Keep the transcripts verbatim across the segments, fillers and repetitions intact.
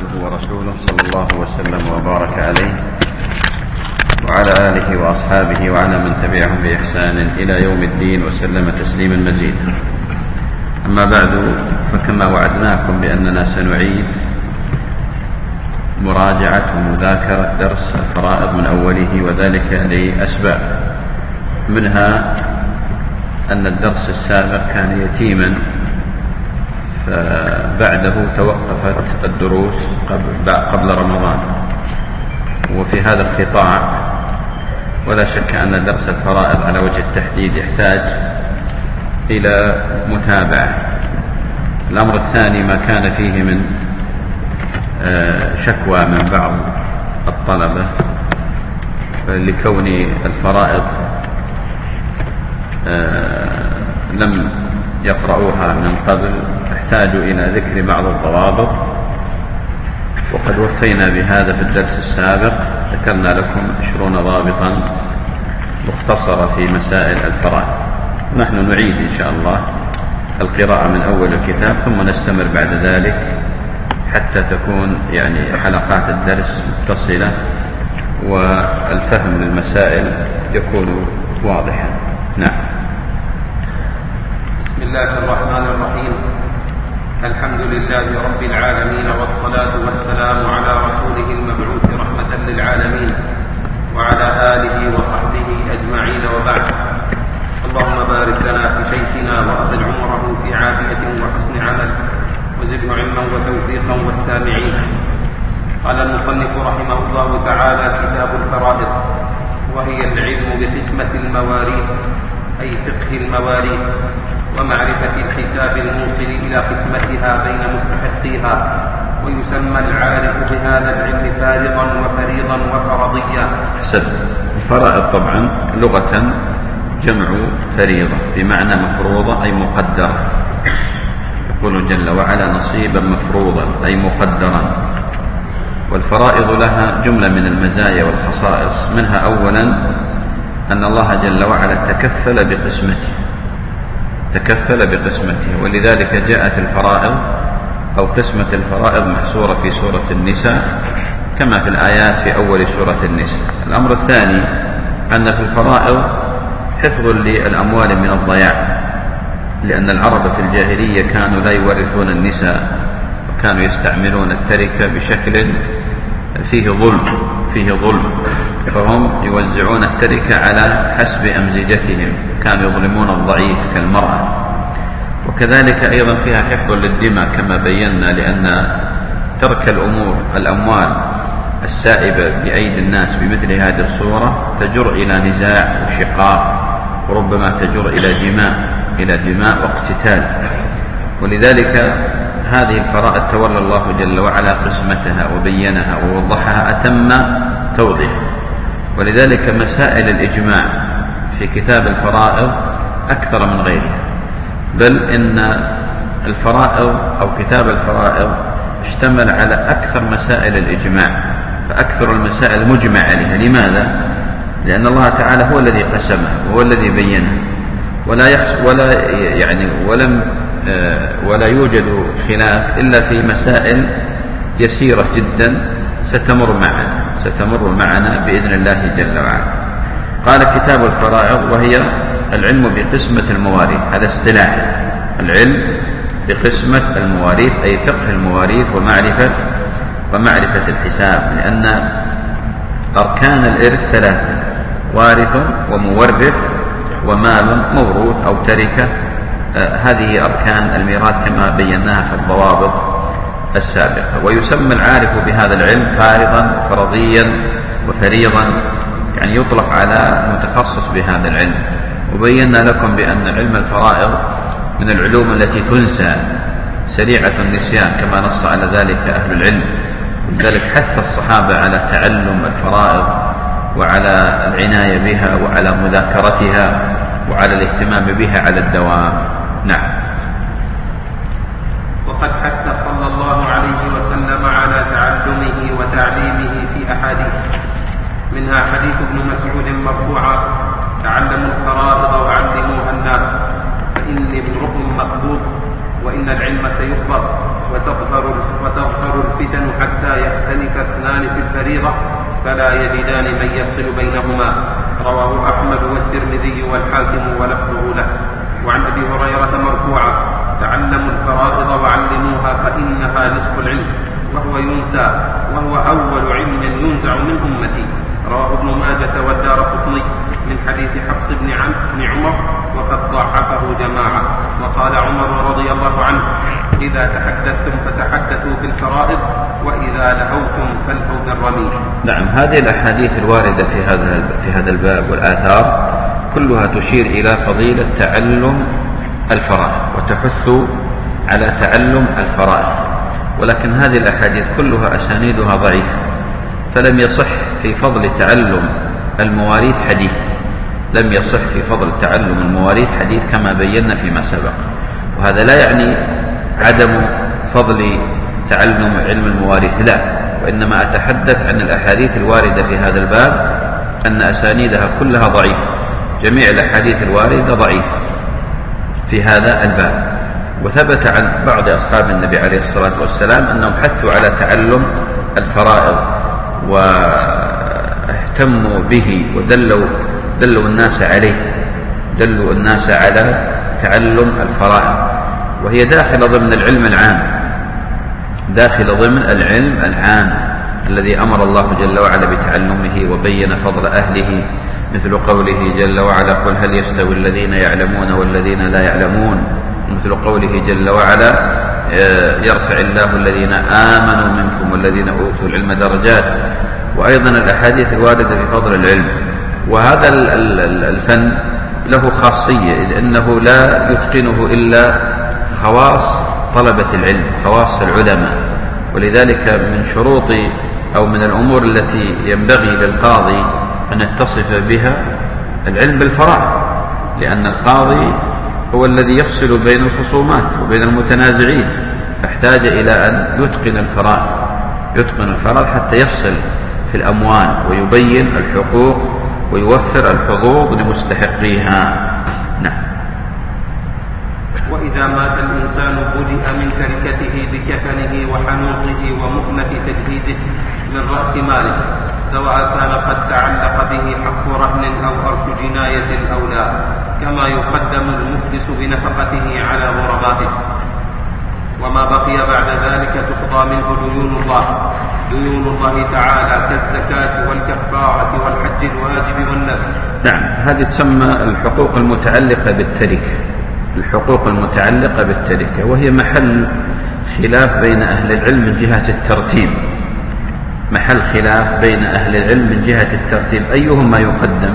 عبده ورسوله صلى الله وسلم وبارك عليه وعلى آله وأصحابه وعلى من تبعهم بإحسان إلى يوم الدين وسلم تسليما مزيدا. أما بعد، فكما وعدناكم بأننا سنعيد مراجعة ومذاكرة درس الفرائض من أوله، وذلك لأسباب، منها أن الدرس السابق كان يتيما، فبعده توقفت الدروس قبل رمضان، وفي هذا القطاع ولا شك أن درس الفرائض على وجه التحديد يحتاج إلى متابعة. الأمر الثاني ما كان فيه من شكوى من بعض الطلبة لكون الفرائض لم يقرؤوها من قبل، احتاجوا إلى ذكر بعض الضوابط، وقد وفينا بهذا في الدرس السابق. ذكرنا لكم عشرون ضابطا مختصرة في مسائل الفرائض. نحن نعيد إن شاء الله القراءة من أول الكتاب، ثم نستمر بعد ذلك حتى تكون يعني حلقات الدرس متصلة والفهم للمسائل يكون واضحا. نعم. بسم الله الرحمن الرحيم. الحمد لله رب العالمين، والصلاة والسلام على رسوله المبعوث رحمة للعالمين وعلى آله وصحبه أجمعين، وبعد. اللهم بارك لنا في شيخنا وأطل عمره في عافية وحسن عمل، وزده علما وتوفيقا والسامعين. قال المصنف رحمه الله تعالى: كتاب الفرائض، وهي العلم بقسمة المواريث، أي فقه المواريث ومعرفة الحساب الموصل إلى قسمتها بين مستحقيها، ويسمى العارف بهذا العلم فارضا وفريضا وفرضيا. حسب الفرائض طبعا لغة جمع فريضة، بمعنى مفروضة أي مقدرة. يقول جل وعلا: نصيبا مفروضا أي مقدرا. والفرائض لها جملة من المزايا والخصائص، منها أولا أن الله جل وعلا تكفل بقسمته تكفل بقسمته ولذلك جاءت الفرائض أو قسمة الفرائض محصورة في سورة النساء كما في الآيات في أول سورة النساء. الأمر الثاني أن في الفرائض حفظ للأموال من الضياع، لأن العرب في الجاهلية كانوا لا يورثون النساء، وكانوا يستعملون التركة بشكل فيه ظلم فيه ظلم فهم يوزعون التركة على حسب أمزجتهم، كانوا يظلمون الضعيف كالمرأة. وكذلك أيضا فيها حفظ للدماء كما بينا، لأن ترك الأمور الأموال السائبة بأيدي الناس بمثل هذه الصورة تجر إلى نزاع وشقاق، وربما تجر إلى دماء إلى دماء واقتتال. ولذلك هذه الفرائض تولى الله جل وعلا قسمتها وبينها ووضحها أتم توضيح. ولذلك مسائل الإجماع في كتاب الفرائض أكثر من غيرها، بل إن الفرائض أو كتاب الفرائض اشتمل على أكثر مسائل الإجماع، فأكثر المسائل مجمع عليها. لماذا؟ لأن الله تعالى هو الذي قسمه وهو الذي بينه، ولا يحس ولا يعني ولم ولا يوجد خلاف إلا في مسائل يسيرة جدا ستمر معنا ستمر معنا بإذن الله جل وعلا. قال: كتاب الفرائض، وهي العلم بقسمة المواريث. هذا اصطلاح العلم بقسمة المواريث، أي فقه المواريث ومعرفة ومعرفة الحساب، لأن أركان الإرث ثلاثة: وارث ومورث ومال موروث أو تركة. آه هذه أركان الميراث كما بيناها في الضوابط السابقة. ويسمى العارف بهذا العلم فارضا وفرضيا وفريضا، يعني يطلق على المتخصص بهذا العلم. وبينا لكم بأن علم الفرائض من العلوم التي تنسى سريعة النسيان كما نص على ذلك أهل العلم، ولذلك حث الصحابة على تعلم الفرائض وعلى العناية بها وعلى مذاكرتها وعلى الاهتمام بها على الدوام. نعم. وقد حث صلى الله عليه وسلم على تعلمه وتعليمه في أحاديث، منها حديث ابن مسعود مرفوعا: تعلموا الفرائض وعلموها الناس، فإني امرؤ مقبوض وإن العلم سيقبض وتظهر, وتظهر الفتن حتى يختلف اثنان في الفريضة فلا يجدان من يفصل بينهما. رواه أحمد والترمذي والحاكم ولفظه له. وعن أبي هريرة مرفوعا: تعلموا الفرائض وعلموها فإنها نصف العلم وهو ينسى وهو أول علم ينزع من أمتي. رواه ابن ماجة والدارقطني من حديث حفص بن عمر وقد ضعفه جماعة. وقال عمر رضي الله عنه: إذا تحدثتم فتحدثوا بالفرائض وإذا لهوتم فالهوا بالرمي. نعم، هذه الأحاديث الواردة في هذا في هذا الباب والآثار كلها تشير إلى فضيلة تعلم الفرائض وتحث على تعلم الفرائض، ولكن هذه الأحاديث كلها أسانيدها ضعيفة، فلم يصح في فضل تعلم المواريث حديث لم يصح في فضل تعلم المواريث حديث كما بينا فيما سبق. وهذا لا يعني عدم فضل تعلم علم المواريث، لا، وإنما أتحدث عن الأحاديث الواردة في هذا الباب أن أسانيدها كلها ضعيفة، جميع الأحاديث الواردة ضعيفة في هذا الباب. وثبت عن بعض أصحاب النبي عليه الصلاة والسلام أنهم حثوا على تعلم الفرائض واهتموا به ودلوا دلوا الناس عليه دلوا الناس على تعلم الفرائض، وهي داخل ضمن العلم العام داخل ضمن العلم العام الذي أمر الله جل وعلا بتعلمه وبين فضل أهله، مثل قوله جل وعلا: قل هل يستوي الذين يعلمون والذين لا يعلمون، مثل قوله جل وعلا: يرفع الله الذين آمنوا منكم والذين أوتوا العلم درجات. وأيضا الأحاديث الواردة في فضل العلم. وهذا الفن له خاصية، إذ أنه لا يتقنه إلا خواص طلبة العلم، خواص العلماء، ولذلك من شروط أو من الأمور التي ينبغي للقاضي أن يتصف بها العلم بالفرائض، لأن القاضي هو الذي يفصل بين الخصومات وبين المتنازعين، فاحتاج إلى أن يتقن الفرائض يتقن الفرائض حتى يفصل في الأموال ويبين الحقوق ويوفر الحظوظ لمستحقيها. نعم. وإذا مات الإنسان بدأ من تركته بكفنه وحنوطه ومؤنة تجهيزه من رأس ماله، سواء كان قد تعلق به حق رهن أو أرش جناية أو لا، كما يقدم المفلس بنفقته على غرمائه. وما بقي بعد ذلك تقضى منه ديون الله ديون الله تعالى كالزكاة والكفارة والحج الواجب والنذر. نعم، هذه تسمى الحقوق المتعلقة بالتركة الحقوق المتعلقة بالتركة وهي محل خلاف بين أهل العلم من جهة الترتيب محل خلاف بين أهل العلم من جهة الترتيب أيهما يقدم.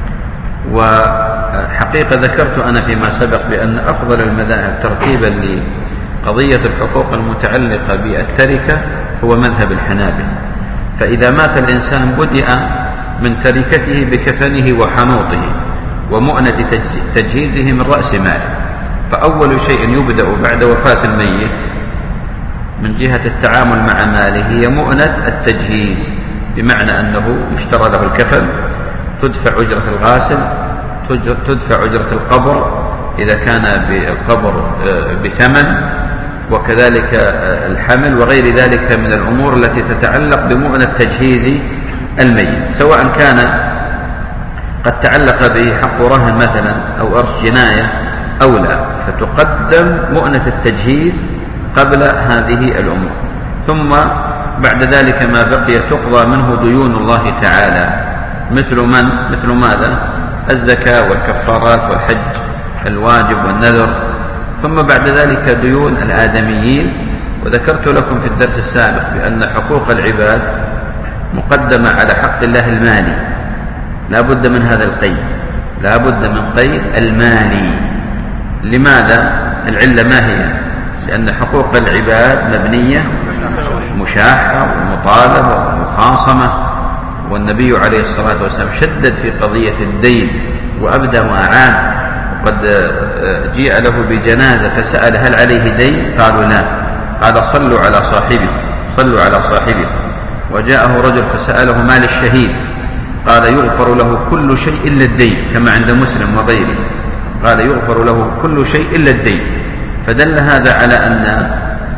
وحقيقة ذكرت أنا فيما سبق بأن أفضل المذاهب ترتيبا لقضية الحقوق المتعلقة بالتركة هو مذهب الحنابلة. فإذا مات الإنسان بدأ من تركته بكفنه وحنوطه ومؤنة تجهيزه من رأس ماله. فأول شيء يبدأ بعد وفاة الميت من جهة التعامل مع ماله هي مؤنة التجهيز، بمعنى أنه يشترى له الكفن، تدفع أجرة الغاسل، تدفع أجرة القبر إذا كان القبر بثمن، وكذلك الحمل وغير ذلك من الأمور التي تتعلق بمؤنة تجهيز الميت، سواء كان قد تعلق به حق رهن مثلا أو أرش جناية أو لا، فتقدم مؤنة التجهيز قبل هذه الأمور. ثم بعد ذلك ما بقي تقضى منه ديون الله تعالى، مثل من مثل ماذا؟ الزكاة والكفارات والحج الواجب والنذر. ثم بعد ذلك ديون الآدميين. وذكرت لكم في الدرس السابق بأن حقوق العباد مقدمة على حق الله المالي، لا بد من هذا القيد، لا بد من قيد المالي. لماذا؟ العلة ما هي؟ لأن حقوق العباد مبنية مشاحة ومطالبة ومخاصمة، والنبي عليه الصلاة والسلام شدد في قضية الدين وأبدى وأعان. وقد جيء له بجنازة فسأل هل عليه دين؟ قالوا لا. قال صلوا على صاحبكم صلوا على صاحبكم. وجاءه رجل فسأله ما للشهيد؟ قال يغفر له كل شيء إلا الدين، كما عند مسلم وغيره، قال يغفر له كل شيء إلا الدين. فدل هذا على أن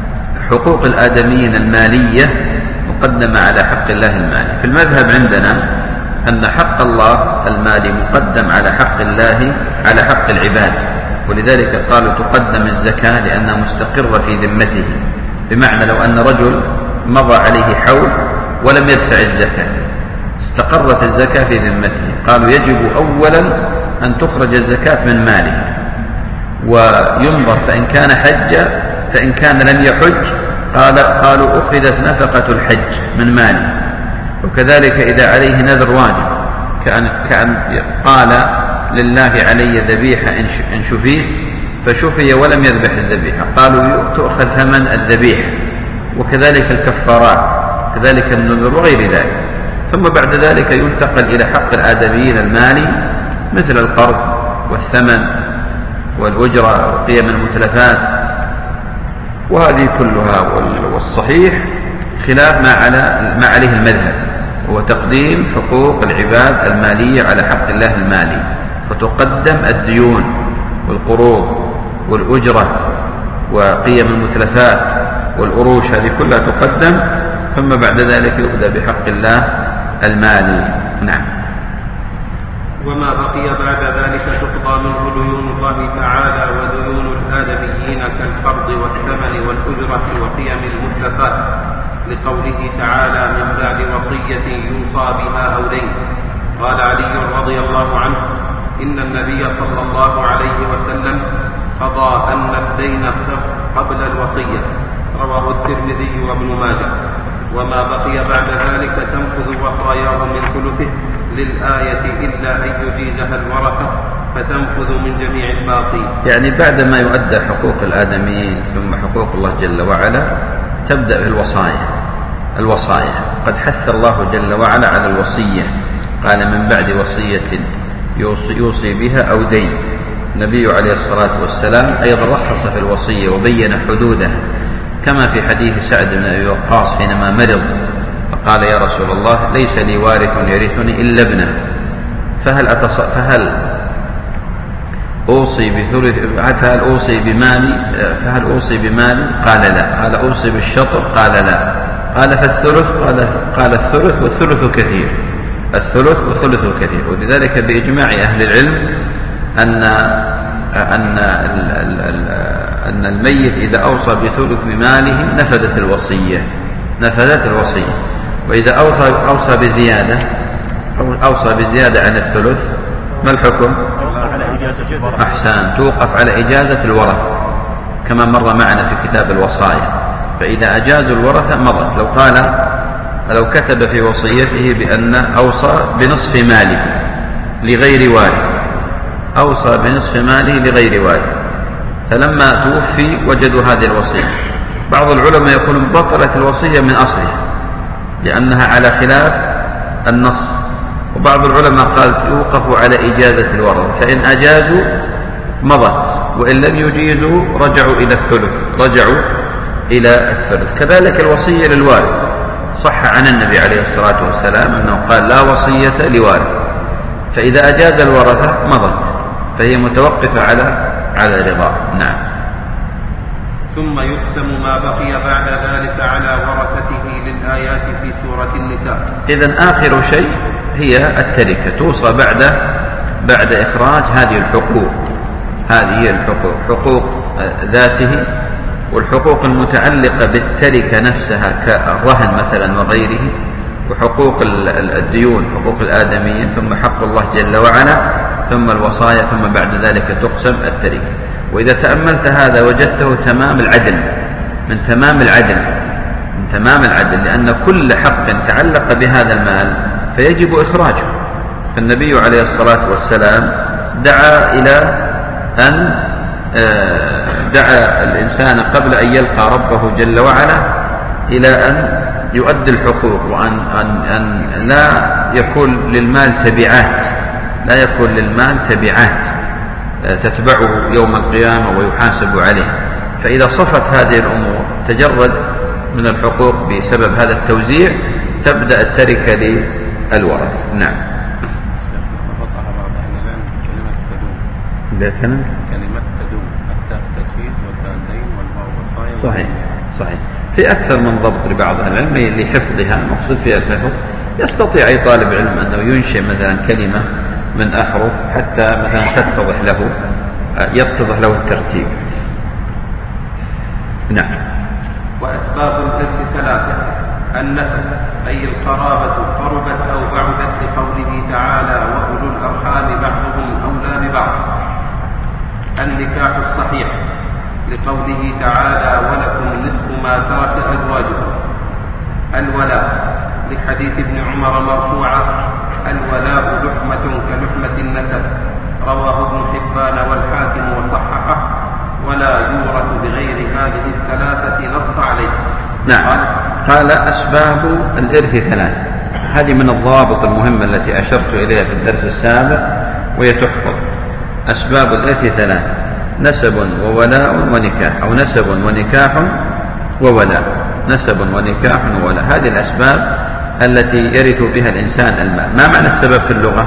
حقوق الآدميين المالية مقدمة على حق الله المالي. في المذهب عندنا أن حق الله المالي مقدم على حق الله على حق العباد، ولذلك قالوا تقدم الزكاة لأنها مستقرة في ذمته، بمعنى لو أن رجل مضى عليه حول ولم يدفع الزكاة استقرت الزكاة في ذمته، قالوا يجب أولا أن تخرج الزكاة من ماله وينظر، فإن كان حج فإن كان لم يحج قال قالوا أخذت نفقة الحج من ماله. وكذلك إذا عليه نذر واجب كأن, كأن قال لله علي ذبيحة إن شفيت فشفي ولم يذبح الذبيحة، قالوا تؤخذ ثمن الذبيحة. وكذلك الكفارات كذلك النذر وغير ذلك. ثم بعد ذلك ينتقل إلى حق الآدميين المالي مثل القرض والثمن والأجرة وقيم المتلفات، وهذه كلها. والصحيح خلاف ما, على ما عليه المذهب، هو تقديم حقوق العباد المالية على حق الله المالي، فتقدم الديون والقروض والأجرة وقيم المتلفات والأروش، هذه كلها تقدم، ثم بعد ذلك يبدأ بحق الله المالي. نعم. وما بقي بعد ذلك تقضى منه ديون الله تعالى وديون الآدميين كالقرض والثمن والأجرة وقيم المتلفات، لقوله تعالى من بعد وصية يوصى بها أو دين. قال علي رضي الله عنه إن النبي صلى الله عليه وسلم قضى أن الدين قبل الوصية، رواه الترمذي وابن ماجه. وما بقي بعد ذلك تنفذ وصاياه من ثلثه للآية إلا أن يجيزها الورثة فتنفذ من جميع الباقي. يعني بعدما يؤدى حقوق الآدميين ثم حقوق الله جل وعلا تبدأ بالوصايا. الوصايا قد حث الله جل وعلا على الوصية، قال من بعد وصية يوصي, يوصي بها أو دين. النبي عليه الصلاة والسلام أيضا رخص في الوصية وبين حدودها، كما في حديث سعد بن أبي وقاص حينما مرض فقال يا رسول الله ليس لي وارث يرثني إلا ابنه، فهل, أتص... فهل أوصي بثلث فهل أوصي بمالي فهل أوصي بمالي قال لا، قال أوصي بالشطر قال لا، قال فالثلث قال, قال الثلث والثلث كثير، الثلث والثلث كثير. ولذلك بإجماع أهل العلم أن أن أن الميت إذا أوصى بثلث ماله نفذت الوصية نفذت الوصية وإذا أوصى أوصى بزيادة أو أوصى بزيادة عن الثلث ما الحكم؟ أحسن، توقف على إجازة الورثة كما مر معنا في كتاب الوصايا. فإذا أجازوا الورثة مضت. لو قال لو كتب في وصيته بأن أوصى بنصف ماله لغير وارث، أوصى بنصف ماله لغير وارث، فلما توفي وجدوا هذه الوصية. بعض العلماء يقولون بطلت الوصية من أصلها لأنها على خلاف النص، وبعض العلماء قال يوقف على إجازة الورثة، فإن أجازوا مضت وإن لم يجيزوا رجعوا إلى الثلث رجعوا إلى الثلث. كذلك الوصية للوارث صح عن النبي عليه الصلاة والسلام أنه قال لا وصية لوارث، فإذا أجاز الورثة مضت، فهي متوقفة على على رضا. نعم. ثم يقسم ما بقي بعد ذلك على ورثته للآيات في سورة النساء. إذن آخر شيء هي التركة، توصى بعد بعد إخراج هذه الحقوق. هذه هي الحقوق، حقوق ذاته والحقوق المتعلقة بالتركة نفسها كالرهن مثلا وغيره، وحقوق الديون حقوق الآدميين، ثم حق الله جل وعلا، ثم الوصايا، ثم بعد ذلك تقسم التركة. وإذا تأملت هذا وجدته تمام العدل، من تمام العدل من تمام العدل لأن كل حق تعلق بهذا المال فيجب إخراجه. فالنبي عليه الصلاة والسلام دعا إلى أن دعا الإنسان قبل أن يلقى ربه جل وعلا إلى أن يؤدي الحقوق، وأن أن أن لا يكون للمال تبعات لا يكون للمال تبعات تتبعه يوم القيامة ويحاسب عليه. فإذا صفت هذه الأمور تجرد من الحقوق بسبب هذا التوزيع تبدأ التركة للورثة. نعم. كلمة تدوم التاء تجويز والدالين والواو وصايا. صحيح. صحيح. في أكثر من ضبط لبعض أهل العلم لحفظها، المقصود فيها الحفظ. يستطيع أي طالب علم أنه ينشئ مثلا كلمة من أحرف حتى مثلا تتضح له يتضح له الترتيب. نعم. وأسباب الإرث ثلاثة: النسب أي القرابة قربت أو بعدت لقوله تعالى وأولو الأرحام بعضهم أولى ببعض. النكاح الصحيح لقوله تعالى ولكم نصف ما ترك أزواجكم. الولاء لحديث ابن عمر مرفوعا الولاء لحمة كلحمة النسب، رواه ابن حبان والحاكم وصححه، ولا يورث بغير هذه الثلاثة نص عليه. نعم. قال أسباب الإرث ثلاث. هذه من الضوابط المهمة التي أشرت إليها في الدرس السابق وهي تحفظ. أسباب الإرث ثلاث: نسب وولاء ونكاح، أو نسب ونكاح وولاء. نسب ونكاح وولاء، هذه الأسباب التي يرث بها الإنسان المال. ما معنى السبب في اللغة؟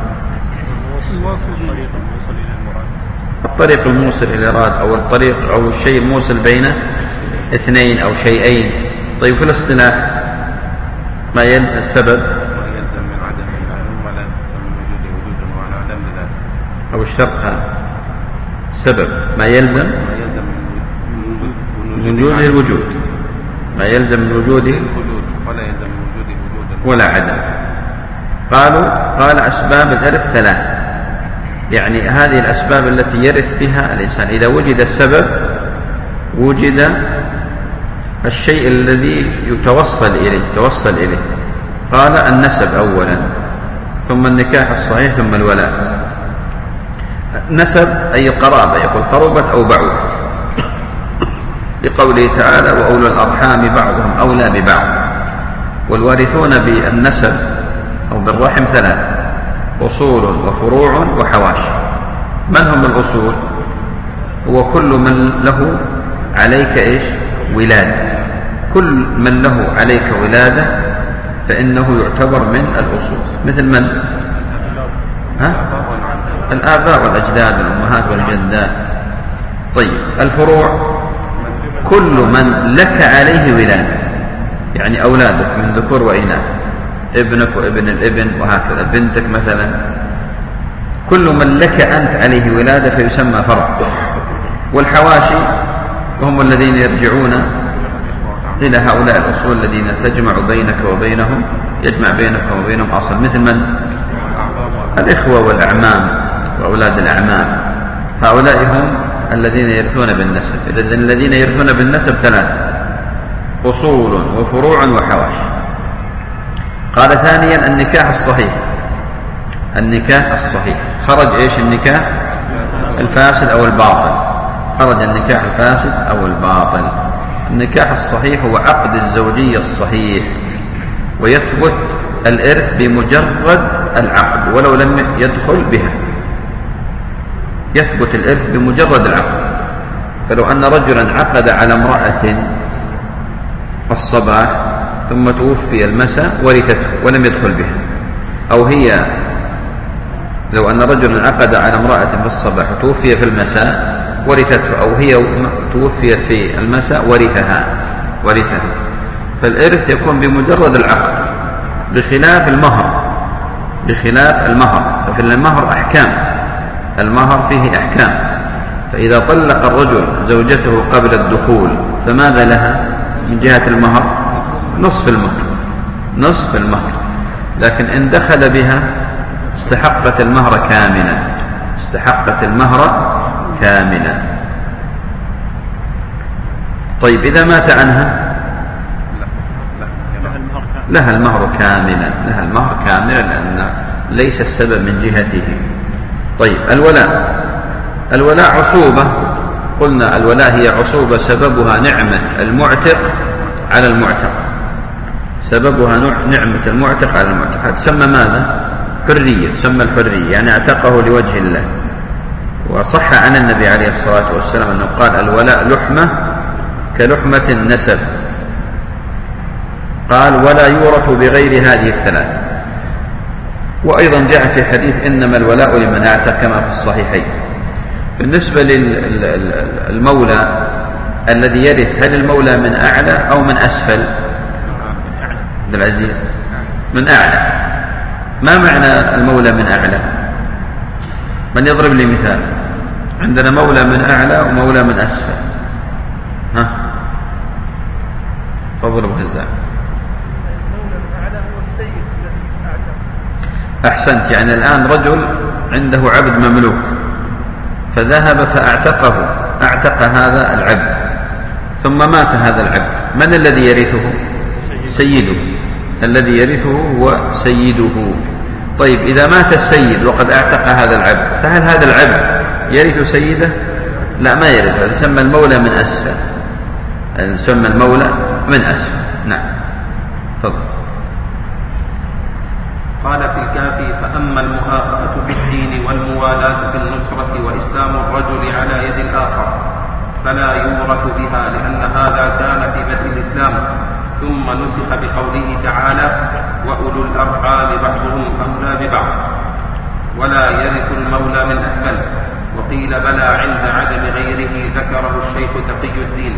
الطريق الموصل إلى الإرادة، أو الطريق أو الشيء الموصل بين اثنين أو شيئين. طيب في الاصطلاح ما يلزم السبب؟ ما يلزم من عدم العلم ولا يلزم من وجود وجود وعلى عدم لذلك. أو الشرط هذا السبب ما يلزم ما يلزم من وجوده الوجود، ما يلزم من وجوده الوجود ولا يلزم من وجوده وجودا ولا عدم. قالوا قال أسباب الإرث ثلاث، يعني هذه الأسباب التي يرث بها الإنسان. إذا وجد السبب وجد الشيء الذي يتوصل إليه توصل إليه. قال النسب أولا، ثم النكاح الصحيح، ثم الولاء. نسب أي القرابة، يقول قربت أو بعدت، لقوله تعالى وأولو الأرحام بعضهم أولى ببعض. والوارثون بالنسب أو بالرحم ثلاث: أصول وفروع وحواش. من هم الأصول؟ هو كل من له عليك إيش؟ ولادة. كل من له عليك ولادة فإنه يعتبر من الأصول. مثل من؟ ها؟ الآباء والأجداد والأمهات والجدات. طيب الفروع كل من لك عليه ولادة، يعني أولادك من ذكور وإناث، ابنك وابن الابن وهكذا، بنتك مثلا، كل من لك أنت عليه ولادة فيسمى فرع. والحواشي وهم الذين يرجعون إلى هؤلاء الأصول الذين تجمع بينك وبينهم يجمع بينك وبينهم أصل. مثل من؟ الإخوة والأعمام وأولاد الأعمام، هؤلاء هم الذين يرثون بالنسب. إذن الذين يرثون بالنسب ثلاثة: أصول وفروع وحواش. قال ثانيا النكاح الصحيح. النكاح الصحيح خرج إيش؟ النكاح الفاسد أو الباطل. خرج النكاح الفاسد أو الباطل. النكاح الصحيح هو عقد الزوجية الصحيح، ويثبت الإرث بمجرد العقد ولو لم يدخل بها. يثبت الإرث بمجرد العقد. فلو أن رجلا عقد على امرأة الصباح ثم توفي المساء ورثته ولم يدخل بها، أو هي لو أن رجلا عقد على امرأة في الصباح وتوفي في المساء ورثته، أو هي توفيت في المساء ورثها ورثها فالإرث يكون بمجرد العقد، بخلاف المهر. بخلاف المهر ففي المهر أحكام، المهر فيه أحكام. فإذا طلق الرجل زوجته قبل الدخول فماذا لها من جهة المهر؟ نصف المهر، نصف المهر. لكن إن دخل بها استحقت المهر كاملا، استحقت المهر كاملا. طيب إذا مات عنها لها المهر كاملا، لها المهر كاملا لأن ليس السبب من جهته. طيب الولاء. الولاء عصوبة. قلنا الولاء هي عصوبة سببها نعمة المعتق على المعتق، سببها نعمة المعتق على المعتق. تسمى ماذا؟ حرية، تسمى الحرية، يعني اعتقه لوجه الله. وصح عن النبي عليه الصلاة والسلام أنه قال الولاء لحمة كلحمة النسب. قال ولا يورث بغير هذه الثلاث. وأيضا جاء في حديث إنما الولاء لمن اعتق كما في الصحيحين. بالنسبة للمولى الذي يرث هل المولى من أعلى أو من أسفل؟ عبد العزيز من أعلى. ما معنى المولى من أعلى؟ من يضرب لي مثال؟ عندنا مولى من أعلى ومولى من أسفل. ها فضل أبو هزاع. المولى من أعلى هو السيد الذي أعتق. أحسنت. يعني الآن رجل عنده عبد مملوك فذهب فأعتقه، أعتق هذا العبد ثم مات هذا العبد، من الذي يرثه؟ سيده. الذي يرثه هو سيده. طيب إذا مات السيد وقد أعتق هذا العبد فهل هذا العبد يرث سيده؟ لا، ما يرث. هذا يسمى المولى من أسفل، يسمى المولى من أسفل. نعم تفضل. قال في الكافي: فأما المؤاخاة في الدين والموالاة في النصرة وإسلام الرجل على يد الآخر فلا يورث بها، لأن هذا كان في بدء الإسلام ثم نسخ بقوله تعالى: وأولو الأرحام بعضهم أولى ببعض. ولا يرث المولى من أسفل. وقيل بلى عند عدم غيره، ذكره الشيخ تقي الدين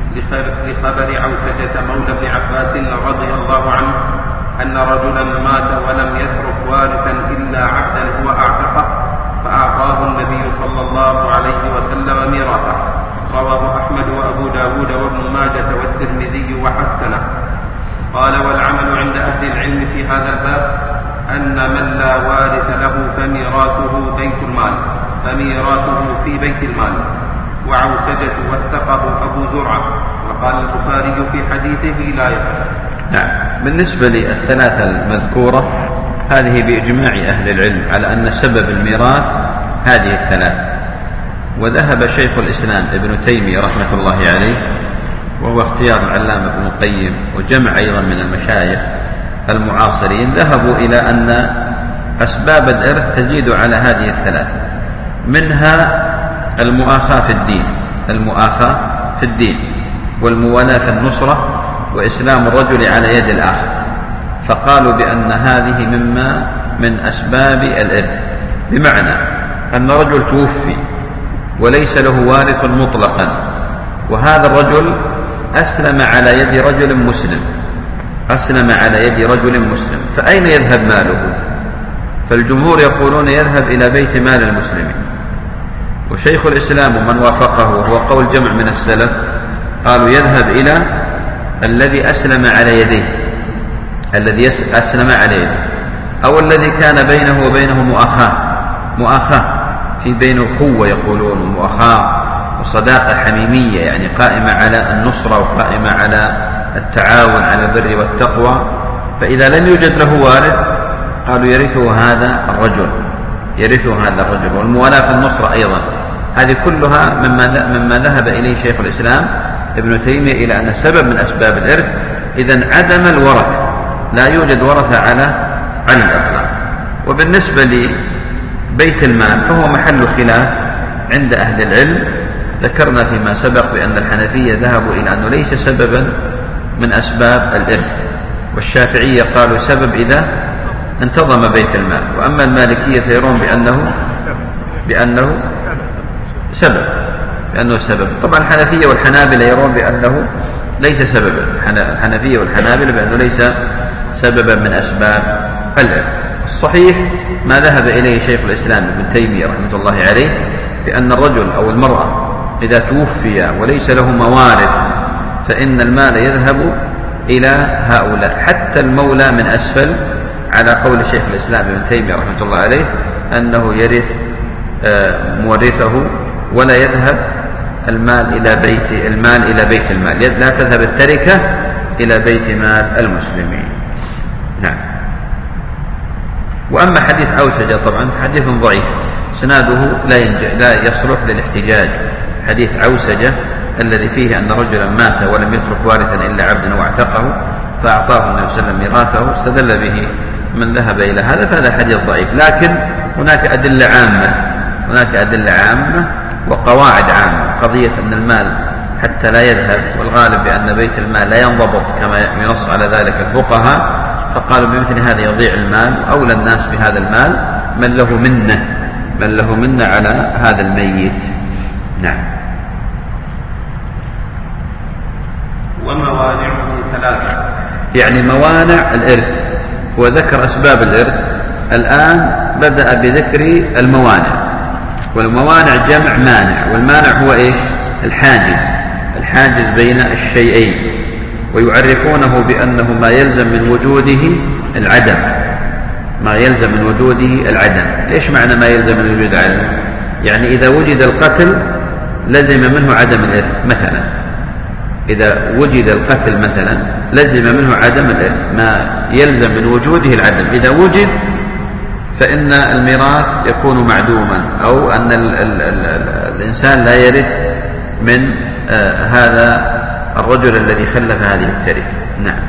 لخبر عوسجة مولى ابن عباس رضي الله عنه أن رجلا مات ولم يترك وارثا إلا عبدا هو أعتقه فأعطاه النبي صلى الله عليه وسلم ميراثه. رواه أحمد وأبو داود وابن ماجة والترمذي وحسنه. قال: والعمل عند أهل العلم في هذا الباب أن من لا وارث له فميراثه بيت المال فميراثه في بيت المال. وعوسجة وثقه أبو زرعة، وقال البخاري في حديثه لا يصح. نعم. بالنسبة للثلاثة المذكورة هذه بإجماع أهل العلم على أن سبب الميراث هذه الثلاثة. وذهب شيخ الإسلام ابن تيمية رحمة الله عليه، وهو اختيار العلامة ابن القيم وجمع أيضا من المشايخ المعاصرين، ذهبوا إلى أن أسباب الإرث تزيد على هذه الثلاثة، منها المؤاخاة في الدين المؤاخاة في الدين والموالاة في النصرة وإسلام الرجل على يد الآخر. فقالوا بأن هذه مما من أسباب الإرث، بمعنى أن رجل توفي وليس له وارث مطلقا، وهذا الرجل أسلم على يد رجل مسلم أسلم على يد رجل مسلم فأين يذهب ماله؟ فالجمهور يقولون يذهب إلى بيت مال المسلمين. وشيخ الإسلام ومن وافقه وهو قول جمع من السلف قالوا يذهب إلى الذي أسلم على يديه الذي أسلم على يديه أو الذي كان بينه وبينه مؤاخاة مؤاخاة في بينه أخوة يقولون، مؤاخاة وصداقة حميمية، يعني قائمة على النصرة وقائمة على التعاون على البر والتقوى. فإذا لم يوجد له وارث قالوا يرثه هذا الرجل يرثه هذا الرجل والموالاة في النصرة أيضا. هذه كلها مما مما ذهب إليه شيخ الإسلام ابن تيمية إلى أن السبب من أسباب الإرث إذن عدم الورثة، لا يوجد ورثة على على الإطلاق. وبالنسبة لبيت المال فهو محل خلاف عند أهل العلم. ذكرنا فيما سبق بأن الحنفية ذهبوا إلى أنه ليس سببا من أسباب الإرث، والشافعية قالوا سبب إذا انتظم بيت المال، وأما المالكية يرون بأنه بأنه سبب بأنه سبب. طبعا الحنفية والحنابلة يرون بأنه ليس سببا، الحنفية والحنابلة بأنه ليس سببا من أسباب الإرث. الصحيح ما ذهب إليه شيخ الإسلام ابن تيمية رحمة الله عليه بأن الرجل أو المرأة إذا توفي وليس له موارث فإن المال يذهب إلى هؤلاء، حتى المولى من أسفل، على قول شيخ الإسلام ابن تيمية رحمة الله عليه أنه يرث مورثه ولا يذهب المال إلى بيت المال إلى بيت المال، لا تذهب التركة إلى بيت مال المسلمين. نعم. وأما حديث عوسجة طبعا حديث ضعيف سناده لا لا يصلح للاحتجاج. حديث عوسجة الذي فيه أن رجلا مات ولم يترك وارثا إلا عبدا واعتقه فأعطاه النبي صلى الله عليه وسلم ميراثه استدل به من ذهب إلى هذا، فهذا حديث ضعيف. لكن هناك أدلة عامة هناك أدلة عامة وقواعد عامة. قضية أن المال حتى لا يذهب، والغالب بأن بيت المال لا ينضبط كما ينص على ذلك الفقهاء، فقالوا بمثل هذا يضيع المال، أولى الناس بهذا المال من له منه من له منه على هذا الميت. نعم. وموانعه ثلاثة. يعني موانع الإرث، وذكر أسباب الإرث، الآن بدأ بذكر الموانع. والموانع جمع مانع، والمانع هو إيش؟ الحاجز، الحاجز بين الشيئين، ويعرفونه بأنه ما يلزم من وجوده العدم، ما يلزم من وجوده العدم. إيش معنى ما يلزم من وجود العدم؟ يعني إذا وجد القتل لزم منه عدم الإرث مثلا، إذا وجد القتل مثلا لزم منه عدم الإرث، ما يلزم من وجوده العدم. إذا وجد فإن الميراث يكون معدوما، أو أن ال ال ال ال الإنسان لا يرث من آه هذا الرجل الذي خلف هذه التركة. نعم.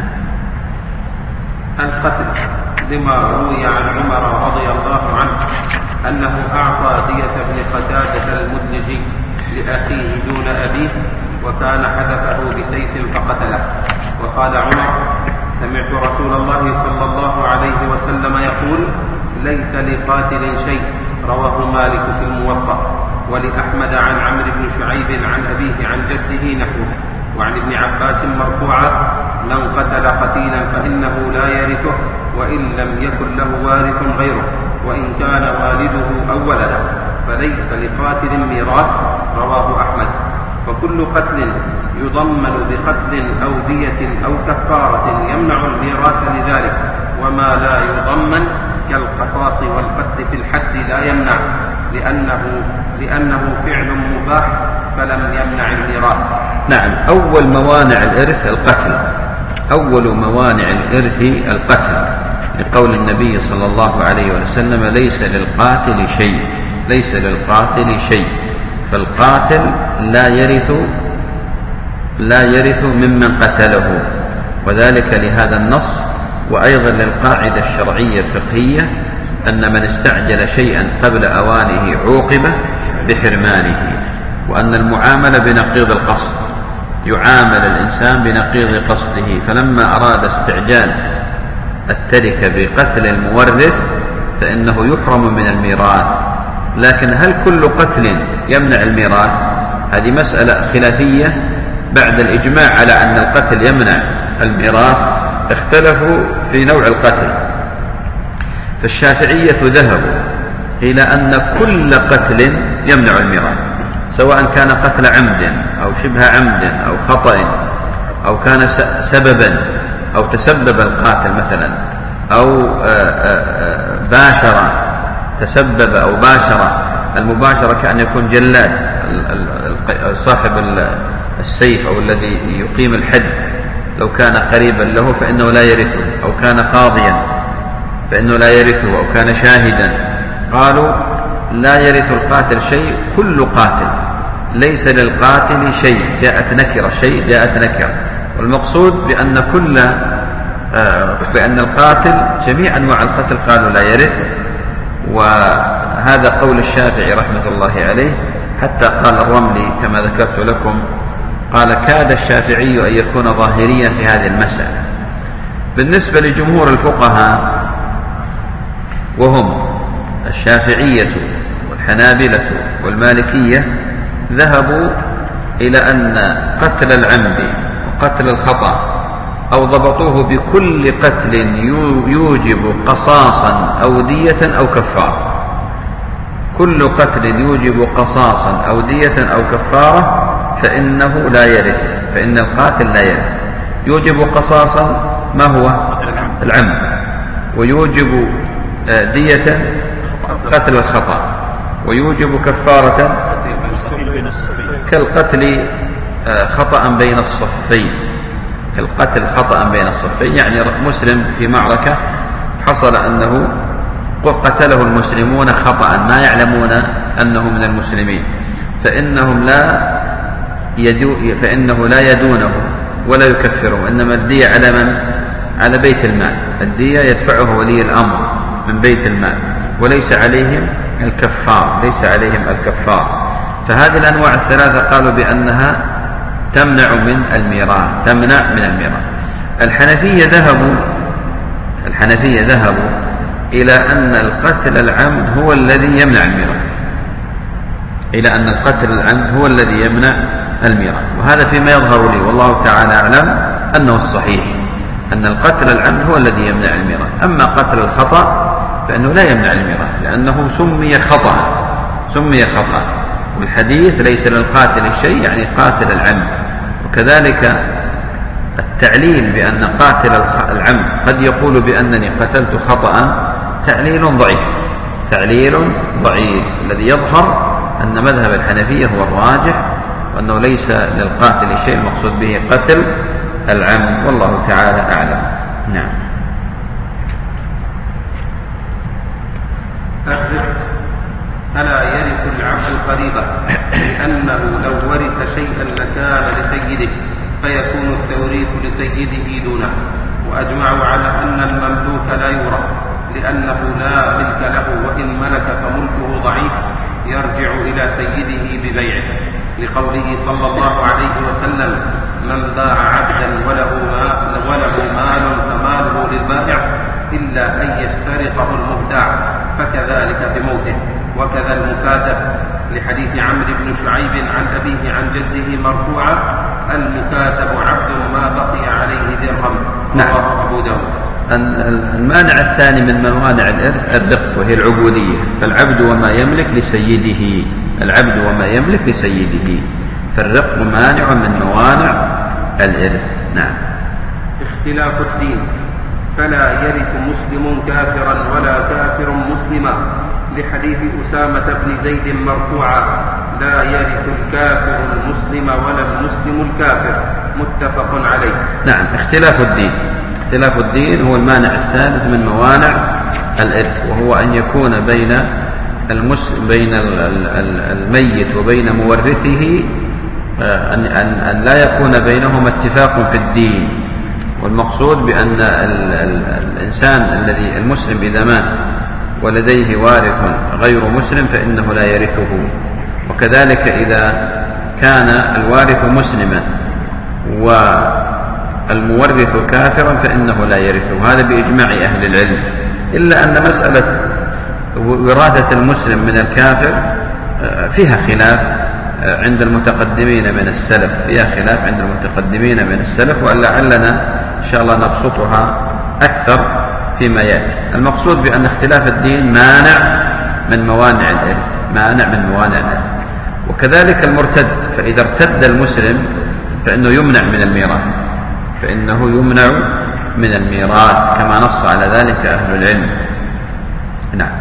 القتل لما روي عن عمر رضي الله عنه أنه أعطى دية ابن قتادة المدلجي لأخيه دون أبيه، وكان حذفه بسيف فقتله. وقال عمر: سمعت رسول الله صلى الله عليه وسلم يقول: ليس لقاتل شيء. رواه مالك في الموطأ، ولأحمد عن عمرو بن شعيب عن أبيه عن جده نحوه. وعن ابن عباس مرفوعا: من قتل قتيلا فإنه لا يرثه، وإن لم يكن له وارث غيره، وإن كان والده أو ولده، فليس لقاتل ميراث. رواه أحمد. فكل قتل يضمن بقتل أو دية أو كفارة يمنع الميراث لذلك، وما لا يضمن كالقصاص والقتل في الحد لا يمنع، لأنه, لأنه فعل مباح فلم يمنع الميراث. نعم. أول موانع الإرث القتل، أول موانع الإرث القتل، لقول النبي صلى الله عليه وسلم: ليس للقاتل شيء، ليس للقاتل شيء. فالقاتل لا يرث لا يرث ممن قتله، وذلك لهذا النص. وأيضا للقاعدة الشرعية الفقهية أن من استعجل شيئا قبل أوانه عوقب بحرمانه، وأن المعاملة بنقيض القصد، يعامل الإنسان بنقيض قصده. فلما أراد استعجال التركة بقتل المورث فإنه يحرم من الميراث. لكن هل كل قتل يمنع الميراث؟ هذه مسألة خلافية بعد الإجماع على أن القتل يمنع الميراث. اختلفوا في نوع القتل، فالشافعية ذهبوا إلى أن كل قتل يمنع الميراث، سواء كان قتل عمد أو شبه عمد أو خطأ، أو كان سببا أو تسبب القاتل مثلا، أو باشر تسبب أو باشر. المباشرة كأن يكون جلاد صاحب السيف أو الذي يقيم الحد، لو كان قريبا له فإنه لا يرثه، أو كان قاضيا فإنه لا يرثه، أو كان شاهدا. قالوا لا يرث القاتل شيء، كل قاتل. ليس للقاتل شيء، جاءت نكرة، شيء جاءت نكرة. والمقصود بأن كل آه بأن القاتل جميع أنواع القتل قالوا لا يرث. وهذا قول الشافعي رحمة الله عليه، حتى قال الرملي كما ذكرت لكم، قال: كاد الشافعي أن يكون ظاهريا في هذه المسألة. بالنسبة لجمهور الفقهاء وهم الشافعية والحنابلة والمالكية، ذهبوا إلى أن قتل العمد وقتل الخطأ، أو ضبطوه بكل قتل يوجب قصاصا أو دية أو كفارة، كل قتل يوجب قصاصا أو دية أو كفارة فإنه لا يرث، فإن القاتل لا يرث. يوجب قصاصا ما هو؟ العمد. ويوجب دية قتل الخطأ. ويوجب كفارة كالقتل خطأ بين الصفين، كالقتل خطأ بين الصفين. يعني مسلم في معركة حصل أنه قتله المسلمون خطأ، ما يعلمون أنه من المسلمين، فإنهم لا يدو فإنه لا يدونه ولا يكفره، إنما الدية على من؟ على بيت المال. الدية يدفعه ولي الأمر من بيت المال، وليس عليهم الكفار، ليس عليهم الكفار. فهذه الأنواع الثلاثة قالوا بأنها تمنع من الميراث، تمنع من الميراث. الحنفية ذهبوا الحنفية ذهبوا إلى أن القتل العمد هو الذي يمنع الميراث، إلى أن القتل العمد هو الذي يمنع الميراث. وهذا فيما يظهر لي والله تعالى أعلم أنه الصحيح أن القتل العمد هو الذي يمنع الميراث. أما قتل الخطأ فإنه لا يمنع الميراث لأنه سمي خطأ سمي خطأ والحديث ليس للقاتل شيء يعني قاتل العمد. وكذلك التعليل بأن قاتل العمد قد يقول بأنني قتلت خطأ تعليل ضعيف تعليل ضعيف. الذي يظهر أن مذهب الحنفية هو الراجح وأنه ليس للقاتل شيء المقصود به قتل العمد والله تعالى أعلم. نعم. الرق ألا يرث العبد قريبا لأنه لو ورث شيئا لكان لسيده فيكون التوريث لسيده دونه. وأجمعوا على أن المملوك لا يورث لأنه لا ملك له وإن ملك فملكه ضعيف يرجع إلى سيده ببيعه لقوله صلى الله عليه وسلم من باع عبدا وله مال, وله مال فماله للبائع إلا أن يسترقه المبتاع فكذلك بموته. وكذا المكاتب لحديث عمرو بن شعيب عن أبيه عن جده مرفوعا المكاتب عبد ما بقي عليه درهم. رواه أبو داود. المانع الثاني من موانع الإرث الرق وهي العبودية. فالعبد وما يملك لسيده العبد وما يملك لسيده فالرق مانع من موانع الإرث. نعم. اختلاف الدين فلا يرث مسلم كافرا ولا كافر مسلما لحديث أسامة بن زيد مرفوعا لا يرث الكافر المسلم ولا المسلم الكافر متفق عليه. نعم. اختلاف الدين اختلاف الدين هو المانع الثالث من موانع الإرث وهو أن يكون بين المسلم بين الميت وبين مورثه أن, أن, أن لا يكون بينهما اتفاق في الدين. والمقصود بأن ال ال الإنسان الذي المسلم إذا مات ولديه وارث غير مسلم فإنه لا يرثه. وكذلك إذا كان الوارث مسلما والمورث كافرا فإنه لا يرثه. هذا بإجماع أهل العلم إلا أن مسألة وراثة المسلم من الكافر فيها خلاف عند المتقدمين من السلف فيها خلاف عند المتقدمين من السلف ولعلنا إن شاء الله نبسطها أكثر فيما يأتي. المقصود بأن اختلاف الدين مانع من موانع الإرث مانع من موانع الإرث. وكذلك المرتد فإذا ارتد المسلم فإنه يمنع من الميراث فإنه يمنع من الميراث كما نص على ذلك أهل العلم. نعم.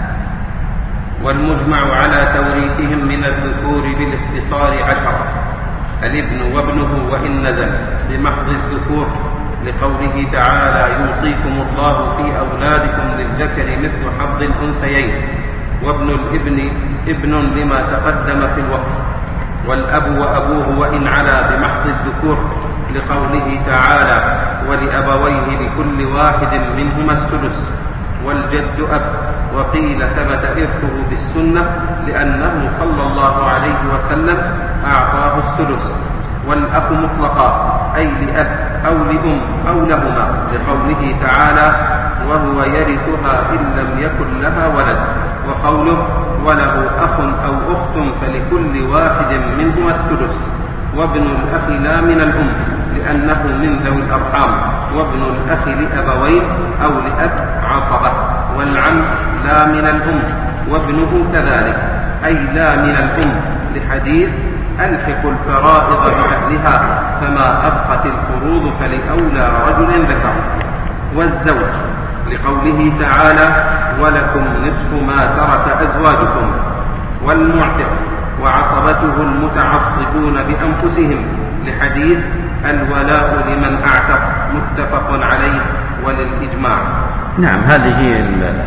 والمجمع على توريثهم من الذكور بالاختصار عشرة الابن وابنه وإن نزل بمحض الذكور لقوله تعالى يوصيكم الله في أولادكم للذكر مثل حظ الأنثيين وابن الابن ابن لما تقدم في الوقف والأب وأبوه وإن علا بمحض الذكور لقوله تعالى ولأبويه لكل واحد منهما السدس والجد أب. وقيل ثبت إرثه بالسنة لأنه صلى الله عليه وسلم أعطاه السدس. والأخ مطلقا أي لأب أو لأم أو لهما لقوله تعالى وهو يرثها إن لم يكن لها ولد. وقوله وله أخ أو أخت فلكل واحد منهما السدس. وابن الأخ لا من الأم لأنه من ذوي الأرحام وابن الأخ لأبوين أو لأب عصبة. والعم لا من الأم وابنه كذلك أي لا من الأم لحديث ألحق الفرائض بأهلها فما أبقت الفروض فلأولى رجل ذكر. والزوج لقوله تعالى ولكم نصف ما ترك أزواجكم. والمعتق وعصبته المتعصبون بأنفسهم لحديث الولاء لمن أعتق متفق عليه وللإجماع. نعم. هذه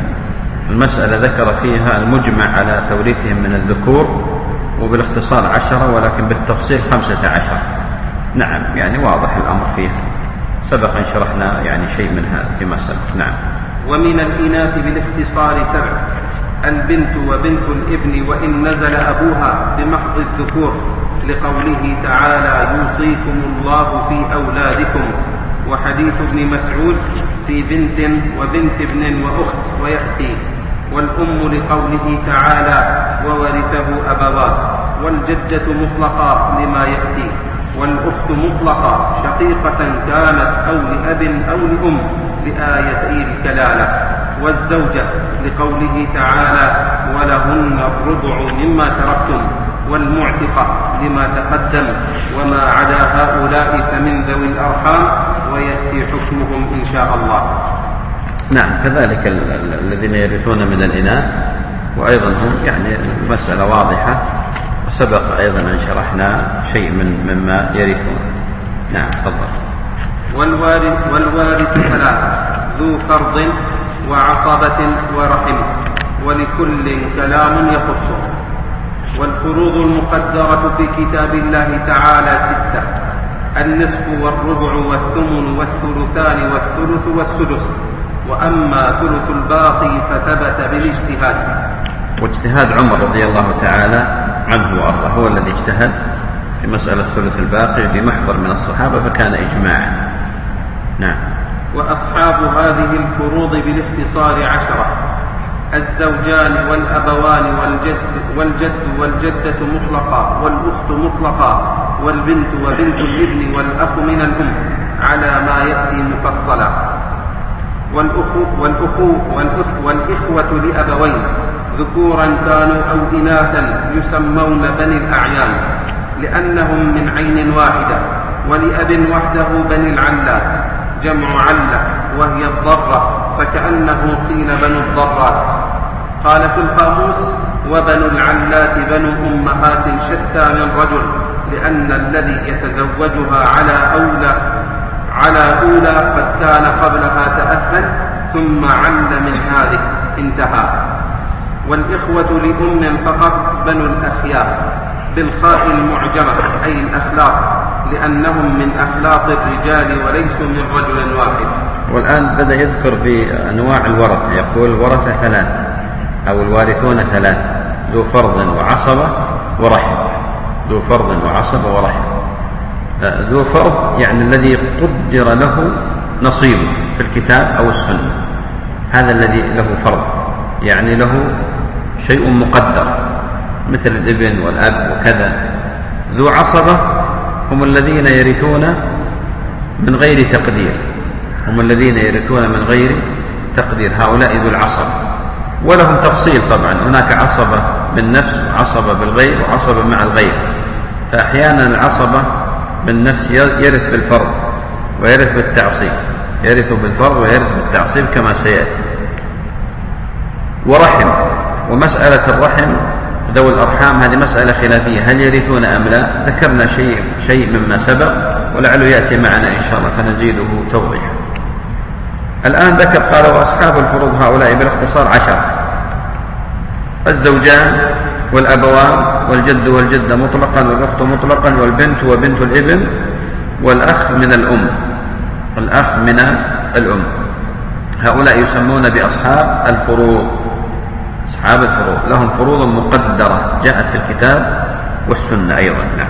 المسألة ذكر فيها المجمع على توريثهم من الذكور وبالاختصار عشرة ولكن بالتفصيل خمسة عشر. نعم. يعني واضح الأمر فيها سبق أن شرحنا يعني شيء من هذا فيما سبق. نعم. ومن الإناث بالاختصار سبع البنت وبنت الابن وإن نزل أبوها بمحض الذكور لقوله تعالى يوصيكم الله في أولادكم. وحديث ابن مسعود في بنت وبنت ابن وأخت ويأتي. والأم لقوله تعالى وورثه أبواه. والجدة مطلقة لما يأتي، والأخت مطلقة شقيقة كانت أو لأب أو لأم لآيتي الكلالة، والزوجة لقوله تعالى ولهن الربع مما تركتم، والمعتقة لما تقدم، وما عدا هؤلاء فمن ذوي الأرحام ويأتي حكمهم إن شاء الله. نعم، كذلك الذين يرثون من الإناث وأيضا هم يعني المسألة واضحة، وسبق أيضا أن شرحنا شيء من مما يرثون. نعم تفضل. والوارث, والوارث ثلاث: ذو فرض وعصبة ورحم، ولكل كلام يخصه. والفروض المقدرة في كتاب الله تعالى ستة: النصف والربع والثمن والثلثان والثلث والسدس، وأما ثلث الباقي فثبت بالاجتهاد. واجتهاد عمر رضي الله تعالى عنه وأرضاه هو الذي اجتهد في مسألة ثلث الباقي بمحضر من الصحابة فكان إجماعا. نعم. وأصحاب هذه الفروض بالاختصار عشرة: الزوجان والأبوان والجد, والجد والجدة مطلقا، والأخت مطلقا، والبنت وبنت الابن والأخ من الأم على ما يأتي مفصلا. والأخو والأخو والأخ والإخوة لأبوين ذكورا كانوا أو إناثا يسمون بني الأعيان لأنهم من عين واحدة، ولأب وحده بني العلات جمع علة وهي الضرة، فكأنه قيل بنو الضرات. قال في القاموس: وبنو العلات بنو أمهات شتى من رجل، لأن الذي يتزوجها على أولى على أولى قد كان قبلها تأهل ثم عل من هذه انتهى. والإخوة لأم فقط بنو الأخيار بالخاء المعجمة أي الأخلاق، لأنهم من أخلاق الرجال وليسوا من رجل واحد. والآن بدأ يذكر في أنواع الورثة، يقول الورثة ثلاث أو الوارثون ثلاث: ذو فرض وعصبة ورحم. ذو فرض وعصبة ورحم. ذو فرض يعني الذي قدر له نصيب في الكتاب أو السنة، هذا الذي له فرض، يعني له شيء مقدر مثل الابن والأب وكذا. ذو عصبة هم الذين يرثون من غير تقدير، هم الذين يرثون من غير تقدير، هؤلاء ذو العصبة. ولهم تفصيل طبعا، هناك عصبة بالنفس وعصبة بالغير وعصبة مع الغير، فأحيانا العصبة بالنفس يرث بالفرض ويرث بالتعصيب، يرث بالفرض ويرث بالتعصيب كما سيأتي. ورحم، ومسألة الرحم ذوي الأرحام هذه مسألة خلافية، هل يرثون أم لا؟ ذكرنا شيء, شيء مما سبق ولعله يأتي معنا إن شاء الله فنزيده توضيحا. الآن ذكر قال: وأصحاب الفروض هؤلاء بالاختصار عشر: الزوجان والأبوان والجد والجدة مطلقا، والأخت مطلقا، والبنت وبنت الابن، والأخ من الأم. الأخ من الأم هؤلاء يسمون بأصحاب الفروض. أصحاب الفروض لهم فروض مقدرة جاءت في الكتاب والسنة أيضا. نعم.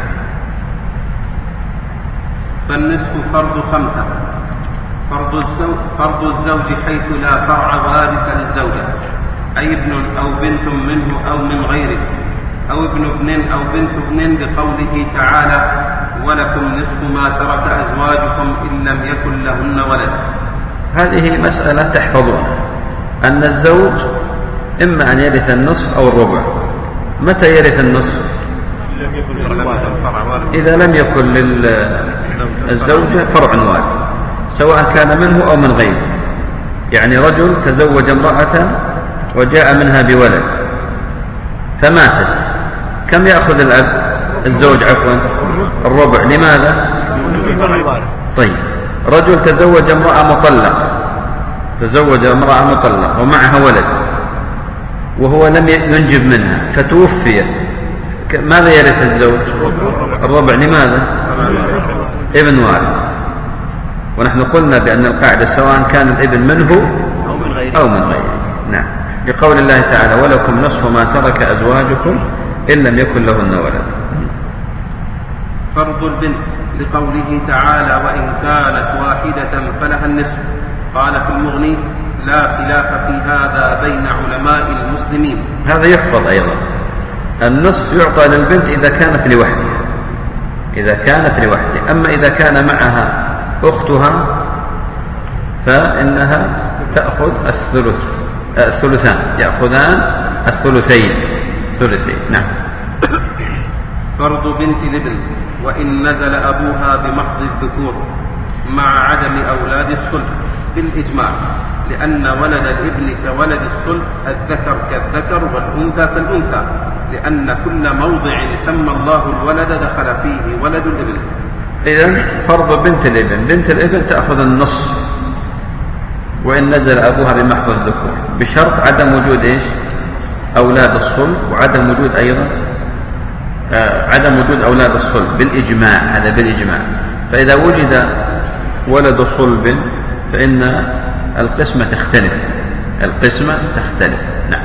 فالنصف فرض خمسة: فرض الزوج, فرض الزوج حيث لا فرع وارث للزوجة، أي ابن أو بنت منه أو من غيره، أو ابن ابن أو بنت ابن، لقوله تعالى: ولكم نصف ما ترك أزواجكم إن لم يكن لهن ولد. هذه مسألة تحفظونها، أن الزوج إما أن يرث النصف أو الربع. متى يرث النصف؟ إذا لم يكن للزوجة فرع وارث سواء كان منه أو من غيره. يعني رجل تزوج امرأة وجاء منها بولد فماتت، كم يأخذ الأب الزوج عفوا؟ الربع. لماذا؟ طيب، رجل تزوج امرأة مطلقة تزوج امرأة مطلقة ومعها ولد وهو لم ينجب منها فتوفيت، ماذا يرث الزوج؟ الربع. لماذا؟ ابن وارث. ونحن قلنا بأن القاعدة سواء كان الابن منه أو من غيره. نعم، لقول الله تعالى: ولكم نصف ما ترك أزواجكم إن لم يكن لهن ولد. فرض البنت لقوله تعالى: وإن كانت واحدة فلها النصف. قال في المغني: لا خلاف في هذا بين علماء المسلمين. هذا يحفظ أيضا، النصف يعطى للبنت إذا كانت لوحدها، إذا كانت لوحدها. أما إذا كان معها أختها فإنها تأخذ الثلث، الثلثان، يأخذان الثلثين ثلثين. نعم. فرض بنت الابن وإن نزل أبوها بمحض الذكور مع عدم أولاد الصلب بالإجماع، لأن ولد الابن كولد الصلب، الذكر كالذكر والأنثى كالأنثى، لأن كل موضع سمى الله الولد دخل فيه ولد الابن. إذن فرض بنت الابن، بنت الابن تأخذ النصف وإن نزل أبوها بمحض الذكور، بشرط عدم وجود إيش؟ أولاد الصلب، وعدم وجود أيضا آه عدم وجود أولاد الصلب بالإجماع، هذا بالإجماع. فإذا وجد ولد صلب فإن القسمة تختلف، القسمة تختلف. نعم.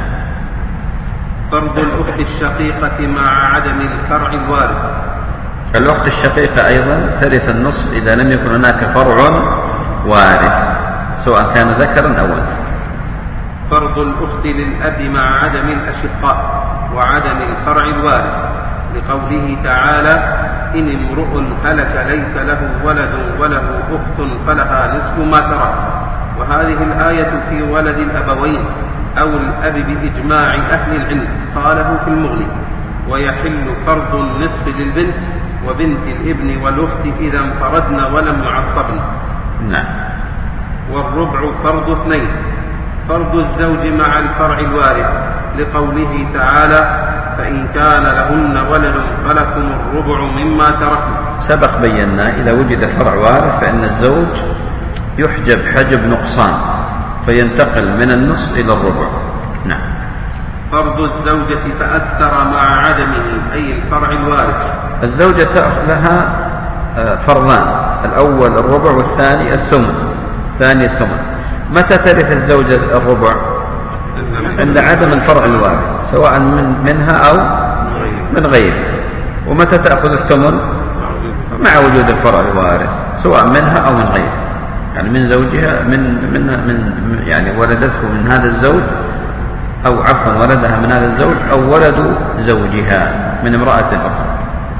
فرض الأخت الشقيقة مع عدم الفرع الوارث. الأخت الشقيقة أيضا ترث النصف إذا لم يكن هناك فرع وارث، سواء كان ذكرا أو أنثى. فرض الأخت للأب مع عدم الأشقاء وعدم الفرع الوارث، لقوله تعالى: إن امرؤ هلك ليس له ولد وله أخت فلها نصف ما ترك. وهذه الآية في ولد الأبوين أو الأب بإجماع أهل العلم، قاله في المغني. ويحل فرض النصف للبنت وبنت الابن والأخت إذا انفردن ولم يعصبن. نعم. والربع فرض اثنين، فرض الزوج مع الفرع الوارث، لقوله تعالى: فإن كان لهن ولد فلكم الربع مما تركن. سبق بينا إذا وجد فرع وارث فإن الزوج يحجب حجب نقصان فينتقل من النصف إلى الربع. نعم. فرض الزوجة فأكثر مع عدمه، أي الفرع الوارث. الزوجة لها فرضان، الأول الربع والثاني الثمن، ثاني الثمن. متى ترث الزوجة الربع؟ عند عدم الفرع الوارث، سواء من منها أو من غيره. ومتى تأخذ الثمن؟ مع وجود الفرع الوارث، سواء منها أو من غيره، يعني من زوجها، من من من يعني ولدته من هذا الزوج، أو عفوا ولدها من هذا الزوج، أو ولد زوجها من امرأة أخرى.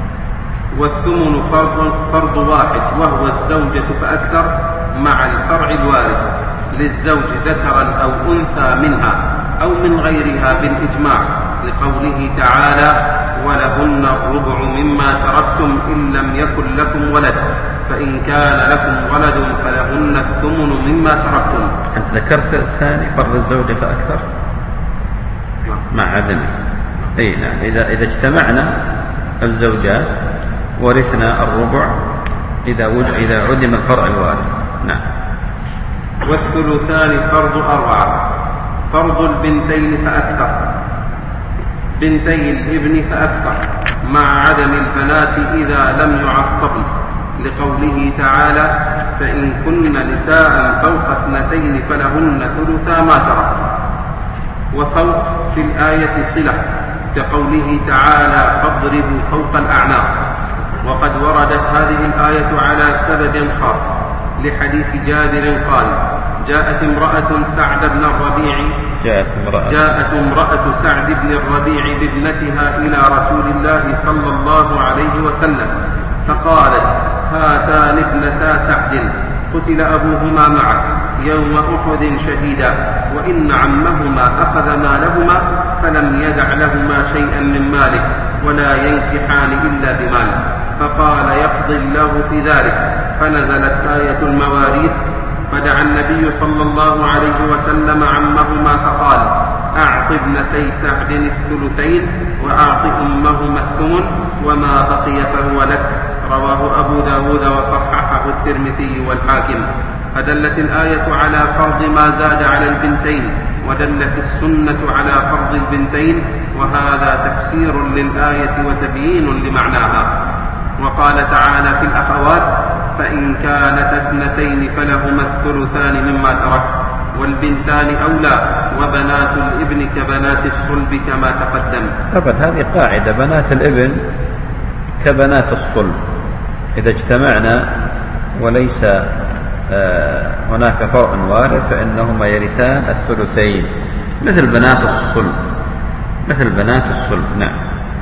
والثمن فرض فرض واحد وهو الزوجة فأكثر مع الفرع الوارث، للزوج ذكرا أو أنثى منها أو من غيرها بالإجماع، لقوله تعالى: ولهن الربع مما تركتم إن لم يكن لكم ولد، فإن كان لكم ولد فلهن الثمن مما تركتم. أنت ذكرت الثاني فرض الزوجة فأكثر مع عدمه. أي نعم. إذا إذا اجتمعنا الزوجات ورثنا الربع إذا وجد إذا عدم الفرع الوارث. نعم. والثلثان فرض أربعة، فرض البنتين فأكثر، بنتي الابن فأكثر، مع عدم البنات إذا لم يعصبن، لقوله تعالى: فإن كن نساء فوق اثنتين فلهن ثلثا ما ترك. وفوق في الآية صلة، كقوله تعالى: فاضربوا فوق الأعناق. وقد وردت هذه الآية على سبب خاص، لحديث جابر قال: جاءت امرأة سعد بن الربيع جاءت امرأة, جاءت امرأة سعد بن الربيع بابنتها إلى رسول الله صلى الله عليه وسلم، فقالت: هاتان ابنتا سعد قتل أبوهما معك يوم أحد شهيدا، وإن عمهما أخذ مالهما فلم يدع لهما شيئا من ماله، ولا ينكحان إلا بمال. فقال: يقضي الله في ذلك. فنزلت آية المواريث، فدعا النبي صلى الله عليه وسلم عمهما فقال: أعط ابنتي سعد الثلثين وأعط أمهما الثمن، وما بقي فهو لك. رواه أبو داود وصححه الترمذي والحاكم. فدلت الآية على فرض ما زاد على البنتين، ودلت السنة على فرض البنتين، وهذا تفسير للآية وتبيين لمعناها. وقال تعالى في الأخوات: فإن كانت اثنتين فلهما الثلثان مما ترك، والبنتان أولى، وبنات الابن كبنات الصلب كما تقدم. أبدا، هذه قاعدة، بنات الابن كبنات الصلب إذا اجتمعنا وليس آه هناك فرع وارث فإنهما يرثان الثلثين، مثل بنات الصلب، مثل بنات الصلب. نعم.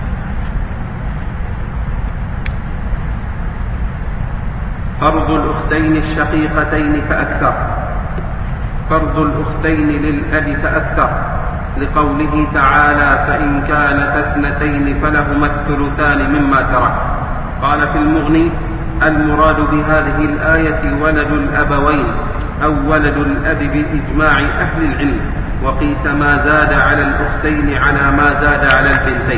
فرض الأختين الشقيقتين فأكثر. فرض الأختين للأب فأكثر، لقوله تعالى: فإن كانتا اثنتين فلهما الثلثان مما ترك. قال في المغني: المراد بهذه الآية ولد الأبوين أو ولد الأب بإجماع أهل العلم، وقيس ما زاد على الأختين على ما زاد على البنتين.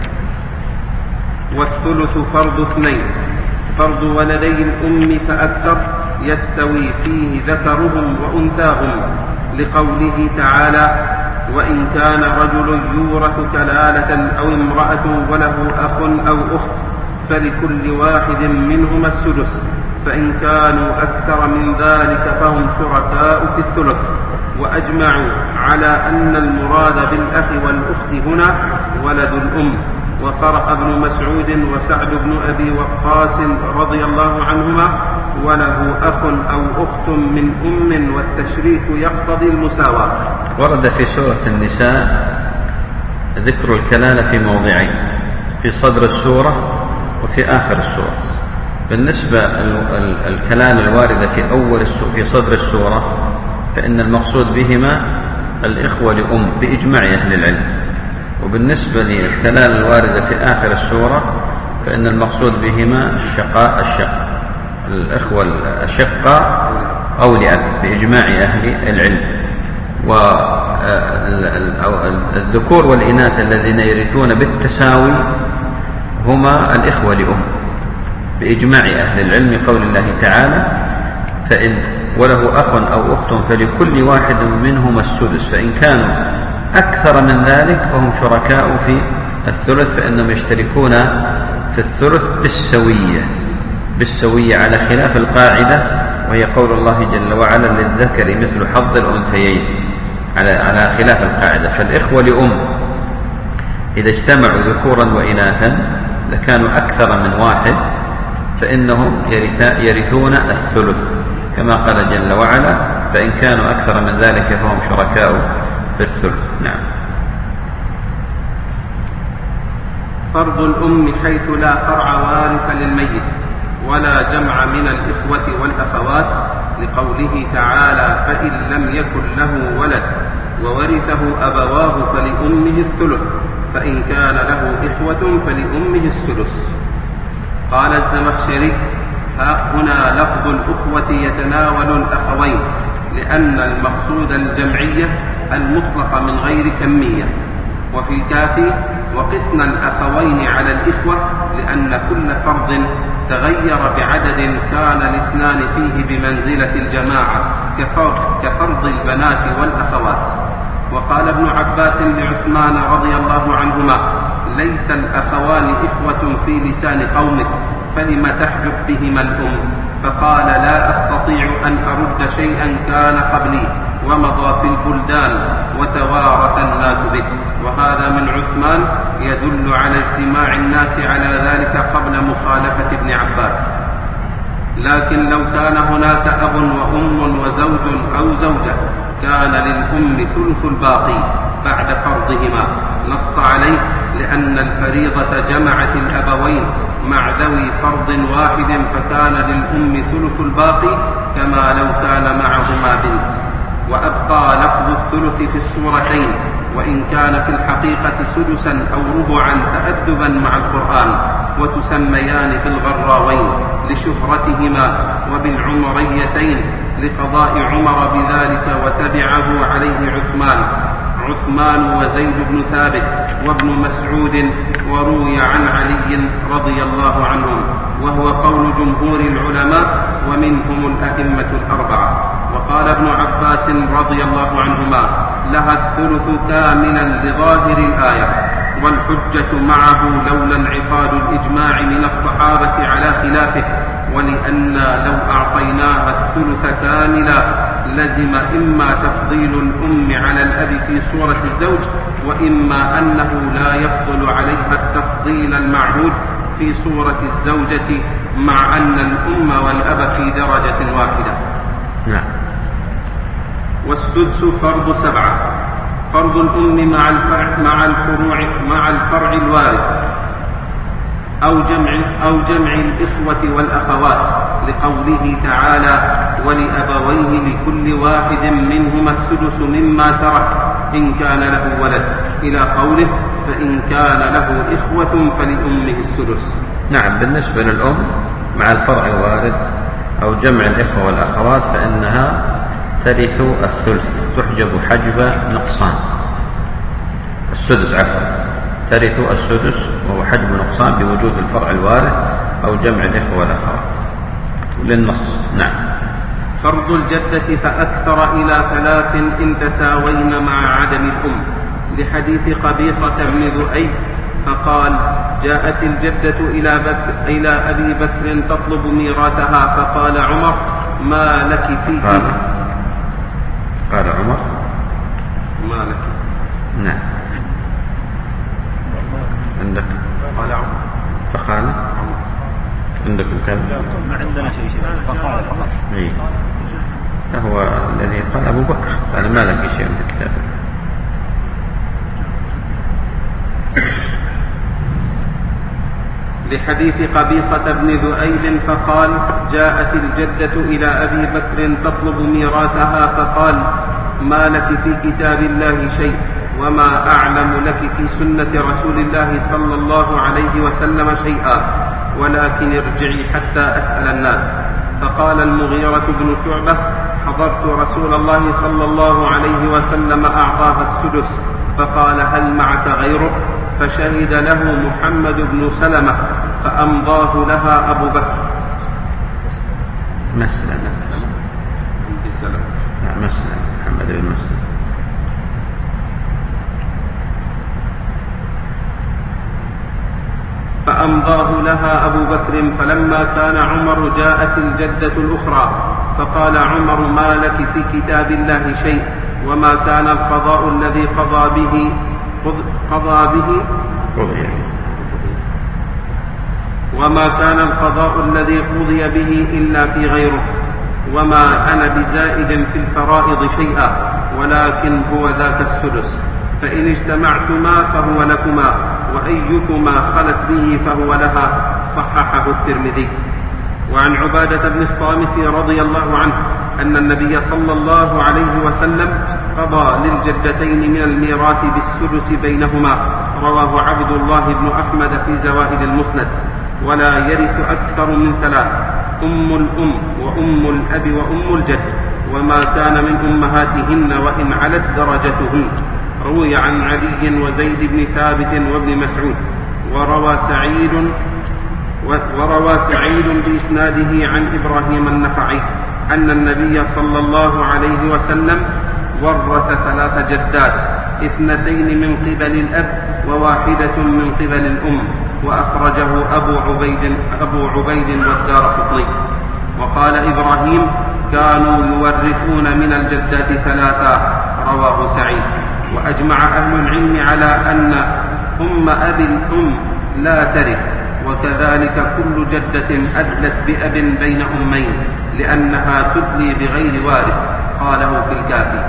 والثلث فرض اثنين. فرض ولدي الأم فأكثر يستوي فيه ذكرهم وأنثاهم، لقوله تعالى: وإن كان رجل يورث كلالة أو امرأة وله أخ أو أخت فلكل واحد منهما السدس، فإن كانوا أكثر من ذلك فهم شركاء في الثلث. وأجمعوا على أن المراد بالأخ والأخت هنا ولد الأم. وقرأ ابن مسعود وسعد بن أبي وقاص رضي الله عنهما: وله أخ أو أخت من أم، والتشريك يقتضي المساواة. ورد في سورة النساء ذكر الكلالة في موضعين، في صدر السورة وفي آخر السورة. بالنسبة الكلالة الواردة في أول السورة في صدر السورة فإن المقصود بهما الإخوة لأم بإجماع أهل العلم، وبالنسبة للكلالة الواردة في آخر السورة فإن المقصود بهما الشقاء الشق الإخوة الشقاء أو لأب بإجماع أهل العلم. والذكور والإناث الذين يرثون بالتساوي هما الإخوة لأم بإجماع أهل العلم، قول الله تعالى: فإن وله أخ أو أخت فلكل واحد منهما السدس، فإن كانوا أكثر من ذلك فهم شركاء في الثلث، فإنهم يشتركون في الثلث بالسوية بالسوية على خلاف القاعدة، وهي قول الله جل وعلا: للذكر مثل حظ الأنثيين، على على خلاف القاعدة. فالإخوة لأم إذا اجتمعوا ذكورا وإناثا لكانوا أكثر من واحد فإنهم يرثون الثلث، كما قال جل وعلا: فإن كانوا أكثر من ذلك فهم شركاء في الثلث. نعم. فرض الأم حيث لا فرع وارث للميت ولا جمع من الإخوة والأخوات، لقوله تعالى: فإن لم يكن له ولد وورثه أبواه فلأمه الثلث، فإن كان له إخوة فلأمه السدس. قال الزمخشري: ها هنا لفظ الأخوة يتناول الأخوين، لأن المقصود الجمعية المطلقة من غير كمية. وفي الكافي: وقسنا الأخوين على الإخوة، لأن كل فرض تغير بعدد كان الاثنان فيه بمنزلة الجماعة، كفرض البنات والأخوات. وقال ابن عباس لعثمان رضي الله عنهما: ليس الأخوان إخوة في لسان قومك، فلم تحجب بهما الأم؟ فقال: لا أستطيع أن أرد شيئا كان قبلي ومضى في البلدان وتوارث الناس به. وهذا من عثمان يدل على اجتماع الناس على ذلك قبل مخالفة ابن عباس. لكن لو كان هناك أب وأم وزوج أو زوجة كان للأم ثلث الباقي بعد فرضهما، نص عليه، لأن الفريضة جمعت الأبوين مع ذوي فرض واحد، فكان للأم ثلث الباقي كما لو كان معهما بنت. وأبقى لفظ الثلث في السورتين، وإن كان في الحقيقة سدسا أو ربعا تأدبا مع القرآن، وتسميان بالغراوين لشهرتهما، وبالعمريتين لقضاء عمر بذلك وتبعه عليه عثمان عثمان وزيد بن ثابت وابن مسعود، وروي عن علي رضي الله عنهم، وهو قول جمهور العلماء ومنهم الأئمة الأربعة. وقال ابن عباس رضي الله عنهما: لها الثلث كاملا لظاهر الآية، والحجة معه لولا انعقاد الإجماع من الصحابة على خلافه، ولأن لو أعطيناها الثلث كاملا لزم إما تفضيل الأم على الأب في صورة الزوج، وإما أنه لا يفضل عليها التفضيل المعهود في صورة الزوجة، مع أن الأم والأب في درجة واحدة. نعم. والسدس فرض سبعة. فرض الأم مع الفرع مع الفروع مع الفرع الوارث، أو جمع أو جمع الإخوة والأخوات، لقوله تعالى ولأبويه لكل واحد منهما السدس مما ترك إن كان له ولد إلى قوله فإن كان له إخوة فلأمه السدس. نعم، بالنسبة للأم مع الفرع الوارث أو جمع الإخوة والأخوات فإنها ترث الثلث، تحجب حجب نقصان السدس عفوا ترث السدس وهو حجب نقصان بوجود الفرع الوارث أو جمع الإخوة والأخوات للنص. نعم. فرض الجدة فأكثر إلى ثلاث إن تساوين مع عدم الأم، لحديث قبيصة بن ذؤيب فقال جاءت الجدة إلى, بكر إلى أبي بكر تطلب ميراثها فقال عمر ما لك فيه؟ قال, قال عمر ما لك. نعم. عندك قال عمر فقال عمر. عندكم كلام؟ ما عندنا شيء فقال فقط. إيه. هو الذي قال أبو بكر قال ما لك شيء من الكتاب. لحديث قبيصة بن ذؤيب فقال جاءت الجدة إلى أبي بكر تطلب ميراثها فقال ما لك في كتاب الله شيء وما أعلم لك في سنة رسول الله صلى الله عليه وسلم شيئا ولكن ارجعي حتى أسأل الناس. فقال المغيرة بن شعبة حضرت رسول الله صلى الله عليه وسلم أعطاها السدس فقال هل معك غيرك؟ فشهد له محمد بن سلمة فأمضاه لها أبو بكر. مسلم مسلم لا مسلم محمد بن مسلم. فأمضاه لها أبو بكر. فلما كان عمر جاءت الجدة الأخرى فقال عمر ما لك في كتاب الله شيء وما كان القضاء الذي قضى به قضى به وما كان القضاء الذي قضي به إلا في غيره وما أنا بزائد في الفرائض شيئا ولكن هو ذاك السدس فإن اجتمعتما فهو لكما وأيكما خلت به فهو لها. صححه الترمذي. وعن عبادة بن الصامت رضي الله عنه أن النبي صلى الله عليه وسلم قضى للجدتين من الميراث بالسدس بينهما. رواه عبد الله بن أحمد في زوائد المسند. ولا يرث أكثر من ثلاث أم الأم وأم الأب وأم الجد وما كان من أمهاتهن وإن علت درجتهن. روي عن علي وزيد بن ثابت وابن مسعود. وروى سعيد وروى سعيد بإسناده عن إبراهيم النخعي أن النبي صلى الله عليه وسلم ورث ثلاث جدات اثنتين من قبل الأب وواحدة من قبل الأم. وأخرجه أبو عبيد, أبو عبيد والدارقطني. وقال إبراهيم كانوا يورثون من الجدات ثلاثا. رواه سعيد. وأجمع أهل العلم على أن أم أبي الأم لا ترث وكذلك كل جدة أدلت بأب بين أمين لأنها تدلي بغير وارث. قاله في الكافي.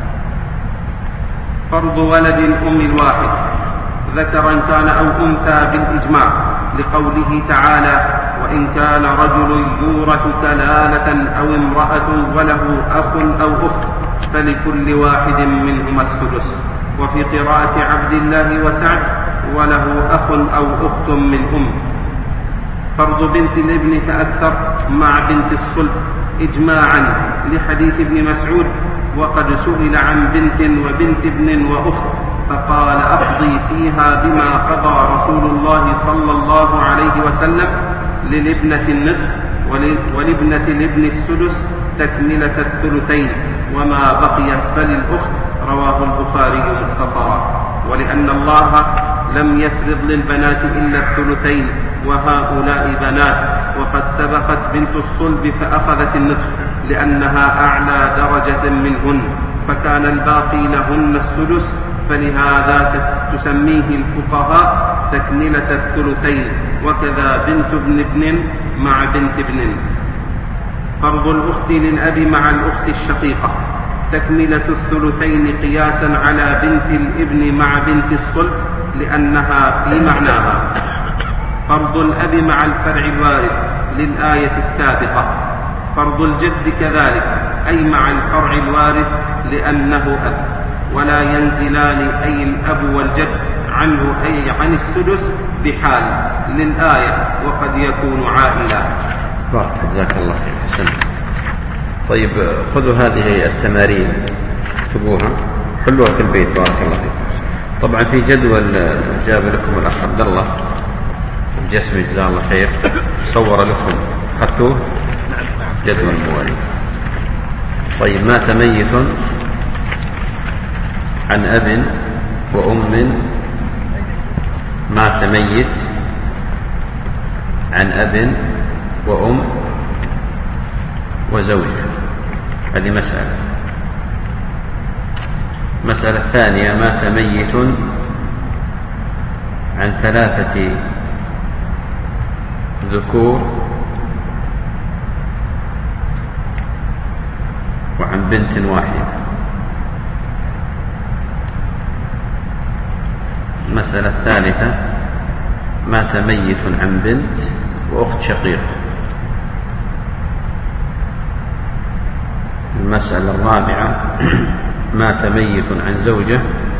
فرض ولد الأم الواحد ذكرا كان أو أنثى بالإجماع لقوله تعالى وإن كان رجل يورث كلالة أو امرأة وله أخ أو أخت فلكل واحد منهما السدس. وفي قراءة عبد الله وسعد وله أخ أو أخت من أم. فرض بنت الابن فأكثر مع بنت الصلب إجماعا لحديث ابن مسعود وقد سئل عن بنت وبنت ابن وأخت فقال أقضي فيها بما قضى رسول الله صلى الله عليه وسلم للابنة النصف ولابنة الابن السدس تكملة الثلثين وما بقيت فللأخت. رواه البخاري مختصرا. ولأن الله لم يفرض للبنات إلا الثلثين وهؤلاء بنات وقد سبقت بنت الصلب فأخذت النصف لأنها أعلى درجة منهن فكان الباقي لهن السدس فلهذا تسميه الفقهاء تكملة الثلثين. وكذا بنت ابن ابن مع بنت ابن. فرض الأخت للأب مع الأخت الشقيقة تكملة الثلثين قياسا على بنت الابن مع بنت الصلب لأنها في معناها. فرض الأب مع الفرع الوارث للآية السابقة. فرض الجد كذلك، أي مع الفرع الوارث لأنه أب، ولا ينزلان أي الأب والجد عنه أي عن السدس بحال للآية، وقد يكون عائلا. بارك جزاك الله خير. حسن. طيب خذوا هذه التمارين اكتبوها حلوها في البيت. بارك الله فيكم. طبعا في جدول جاب لكم الأخ عبد الله الجسمي جزاه الله خير، صور لكم خدتوه جدول موالي. طيب مات ميت عن أب وأم، مات ميت عن أب وأم وزوج، هذه مسألة. مسألة ثانية مات ميت عن ثلاثة ذكور وعن بنت واحدة. المسألة الثالثة مات ميت عن بنت وأخت شقيقة. المسألة الرابعة مات ميت عن زوجة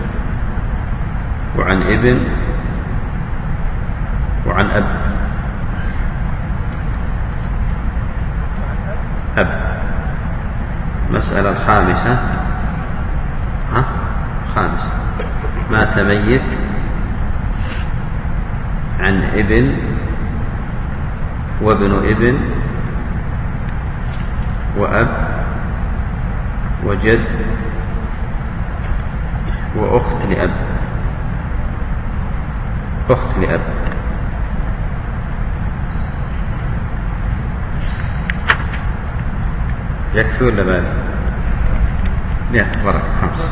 وعن ابن وعن أب. أب. المسألة الخامسة ها خامسة مات ميت عن ابن وابن ابن وأب وجد وأخت لأب. أخت لأب. يكفي ولا بال؟ لا بركة خمس.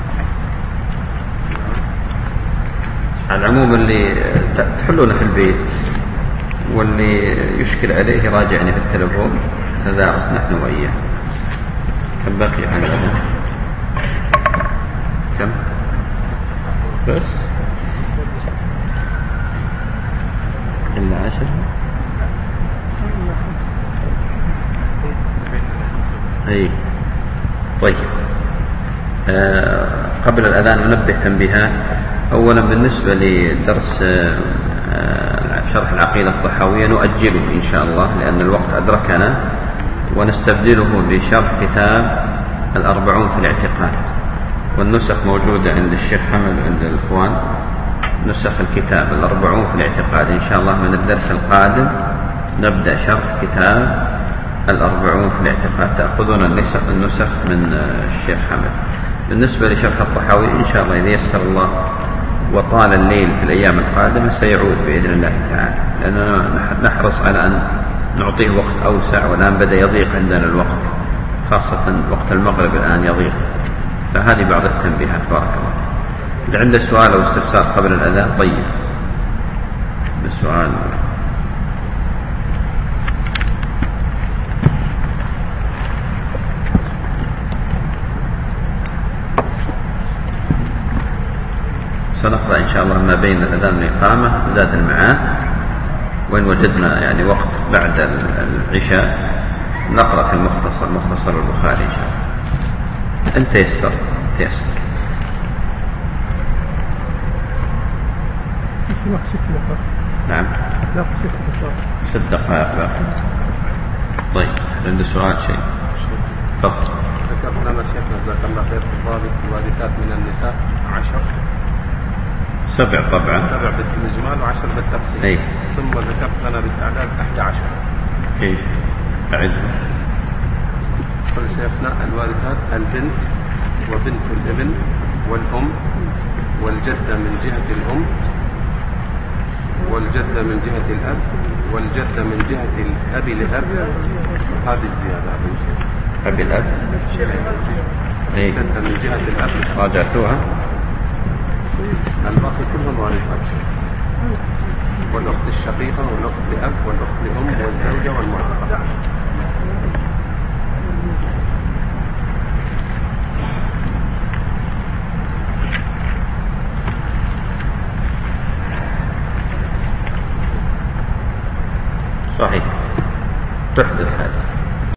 على العموم اللي تحلونه في البيت واللي يشكل عليه يراجعني في التلفون تدارس نحن وإياه. كم بقي عن الأذان؟ كم؟ بس إلا عشر. أي طيب. آه قبل الأذان ننبه تنبيهات. أولا بالنسبة لدرس آه شرح العقيدة الطحاوية نؤجله إن شاء الله لأن الوقت أدركنا، ونستبدله بشرح كتاب الأربعون في الاعتقاد، والنسخ موجودة عند الشيخ حمد وعند الإخوان. نسخ الكتاب الأربعون في الاعتقاد إن شاء الله من الدرس القادم نبدأ شرح كتاب الأربعون في الاعتقاد، تأخذون النسخ من الشيخ حمد. بالنسبة لشرح الطحاوي إن شاء الله إذا يسر الله وطال الليل في الأيام القادمة سيعود بإذن الله تعالى، لأننا نحرص على أن نعطيه وقت أوسع، والآن بدأ يضيق عندنا الوقت، خاصة وقت المغرب الآن يضيق. فهذه بعض التنبيهات. بارك الله. اللي عنده سؤال أو استفسار قبل الأذان طيب بالسؤال. سنقرأ إن شاء الله ما بين الأذان والإقامة زاد المعاد، وإن وجدنا يعني وقت بعد العشاء نقرأ في المختصر مختصر البخاري إن شاء الله. أنت يسر تيسر. نعم ست دقائق باقي. طيب عنده سؤال شيء تفضل. ذكرت لنا شيخنا جزاك الله خير في الضابط الوارثات من النساء عشر سبع طبعا سبع بالإجمال وعشر بالتفصيل. أي. ثم ذكرت لنا بالتعداد أحد عشر. كيف أعدها؟ قل شيخنا الوارثات البنت وبنت الابن والأم والجدة من جهة الأم والجدة من جهة الأب والجدة من جهة الأب لأب. هذه الزيادة أبي الأب. أي. الجدة من جهة الأب راجعتوها؟ الباقي كلهم وارثات، والأخت الشقيقة والأخت لأب والأخت لأم والزوجة والمعتقة.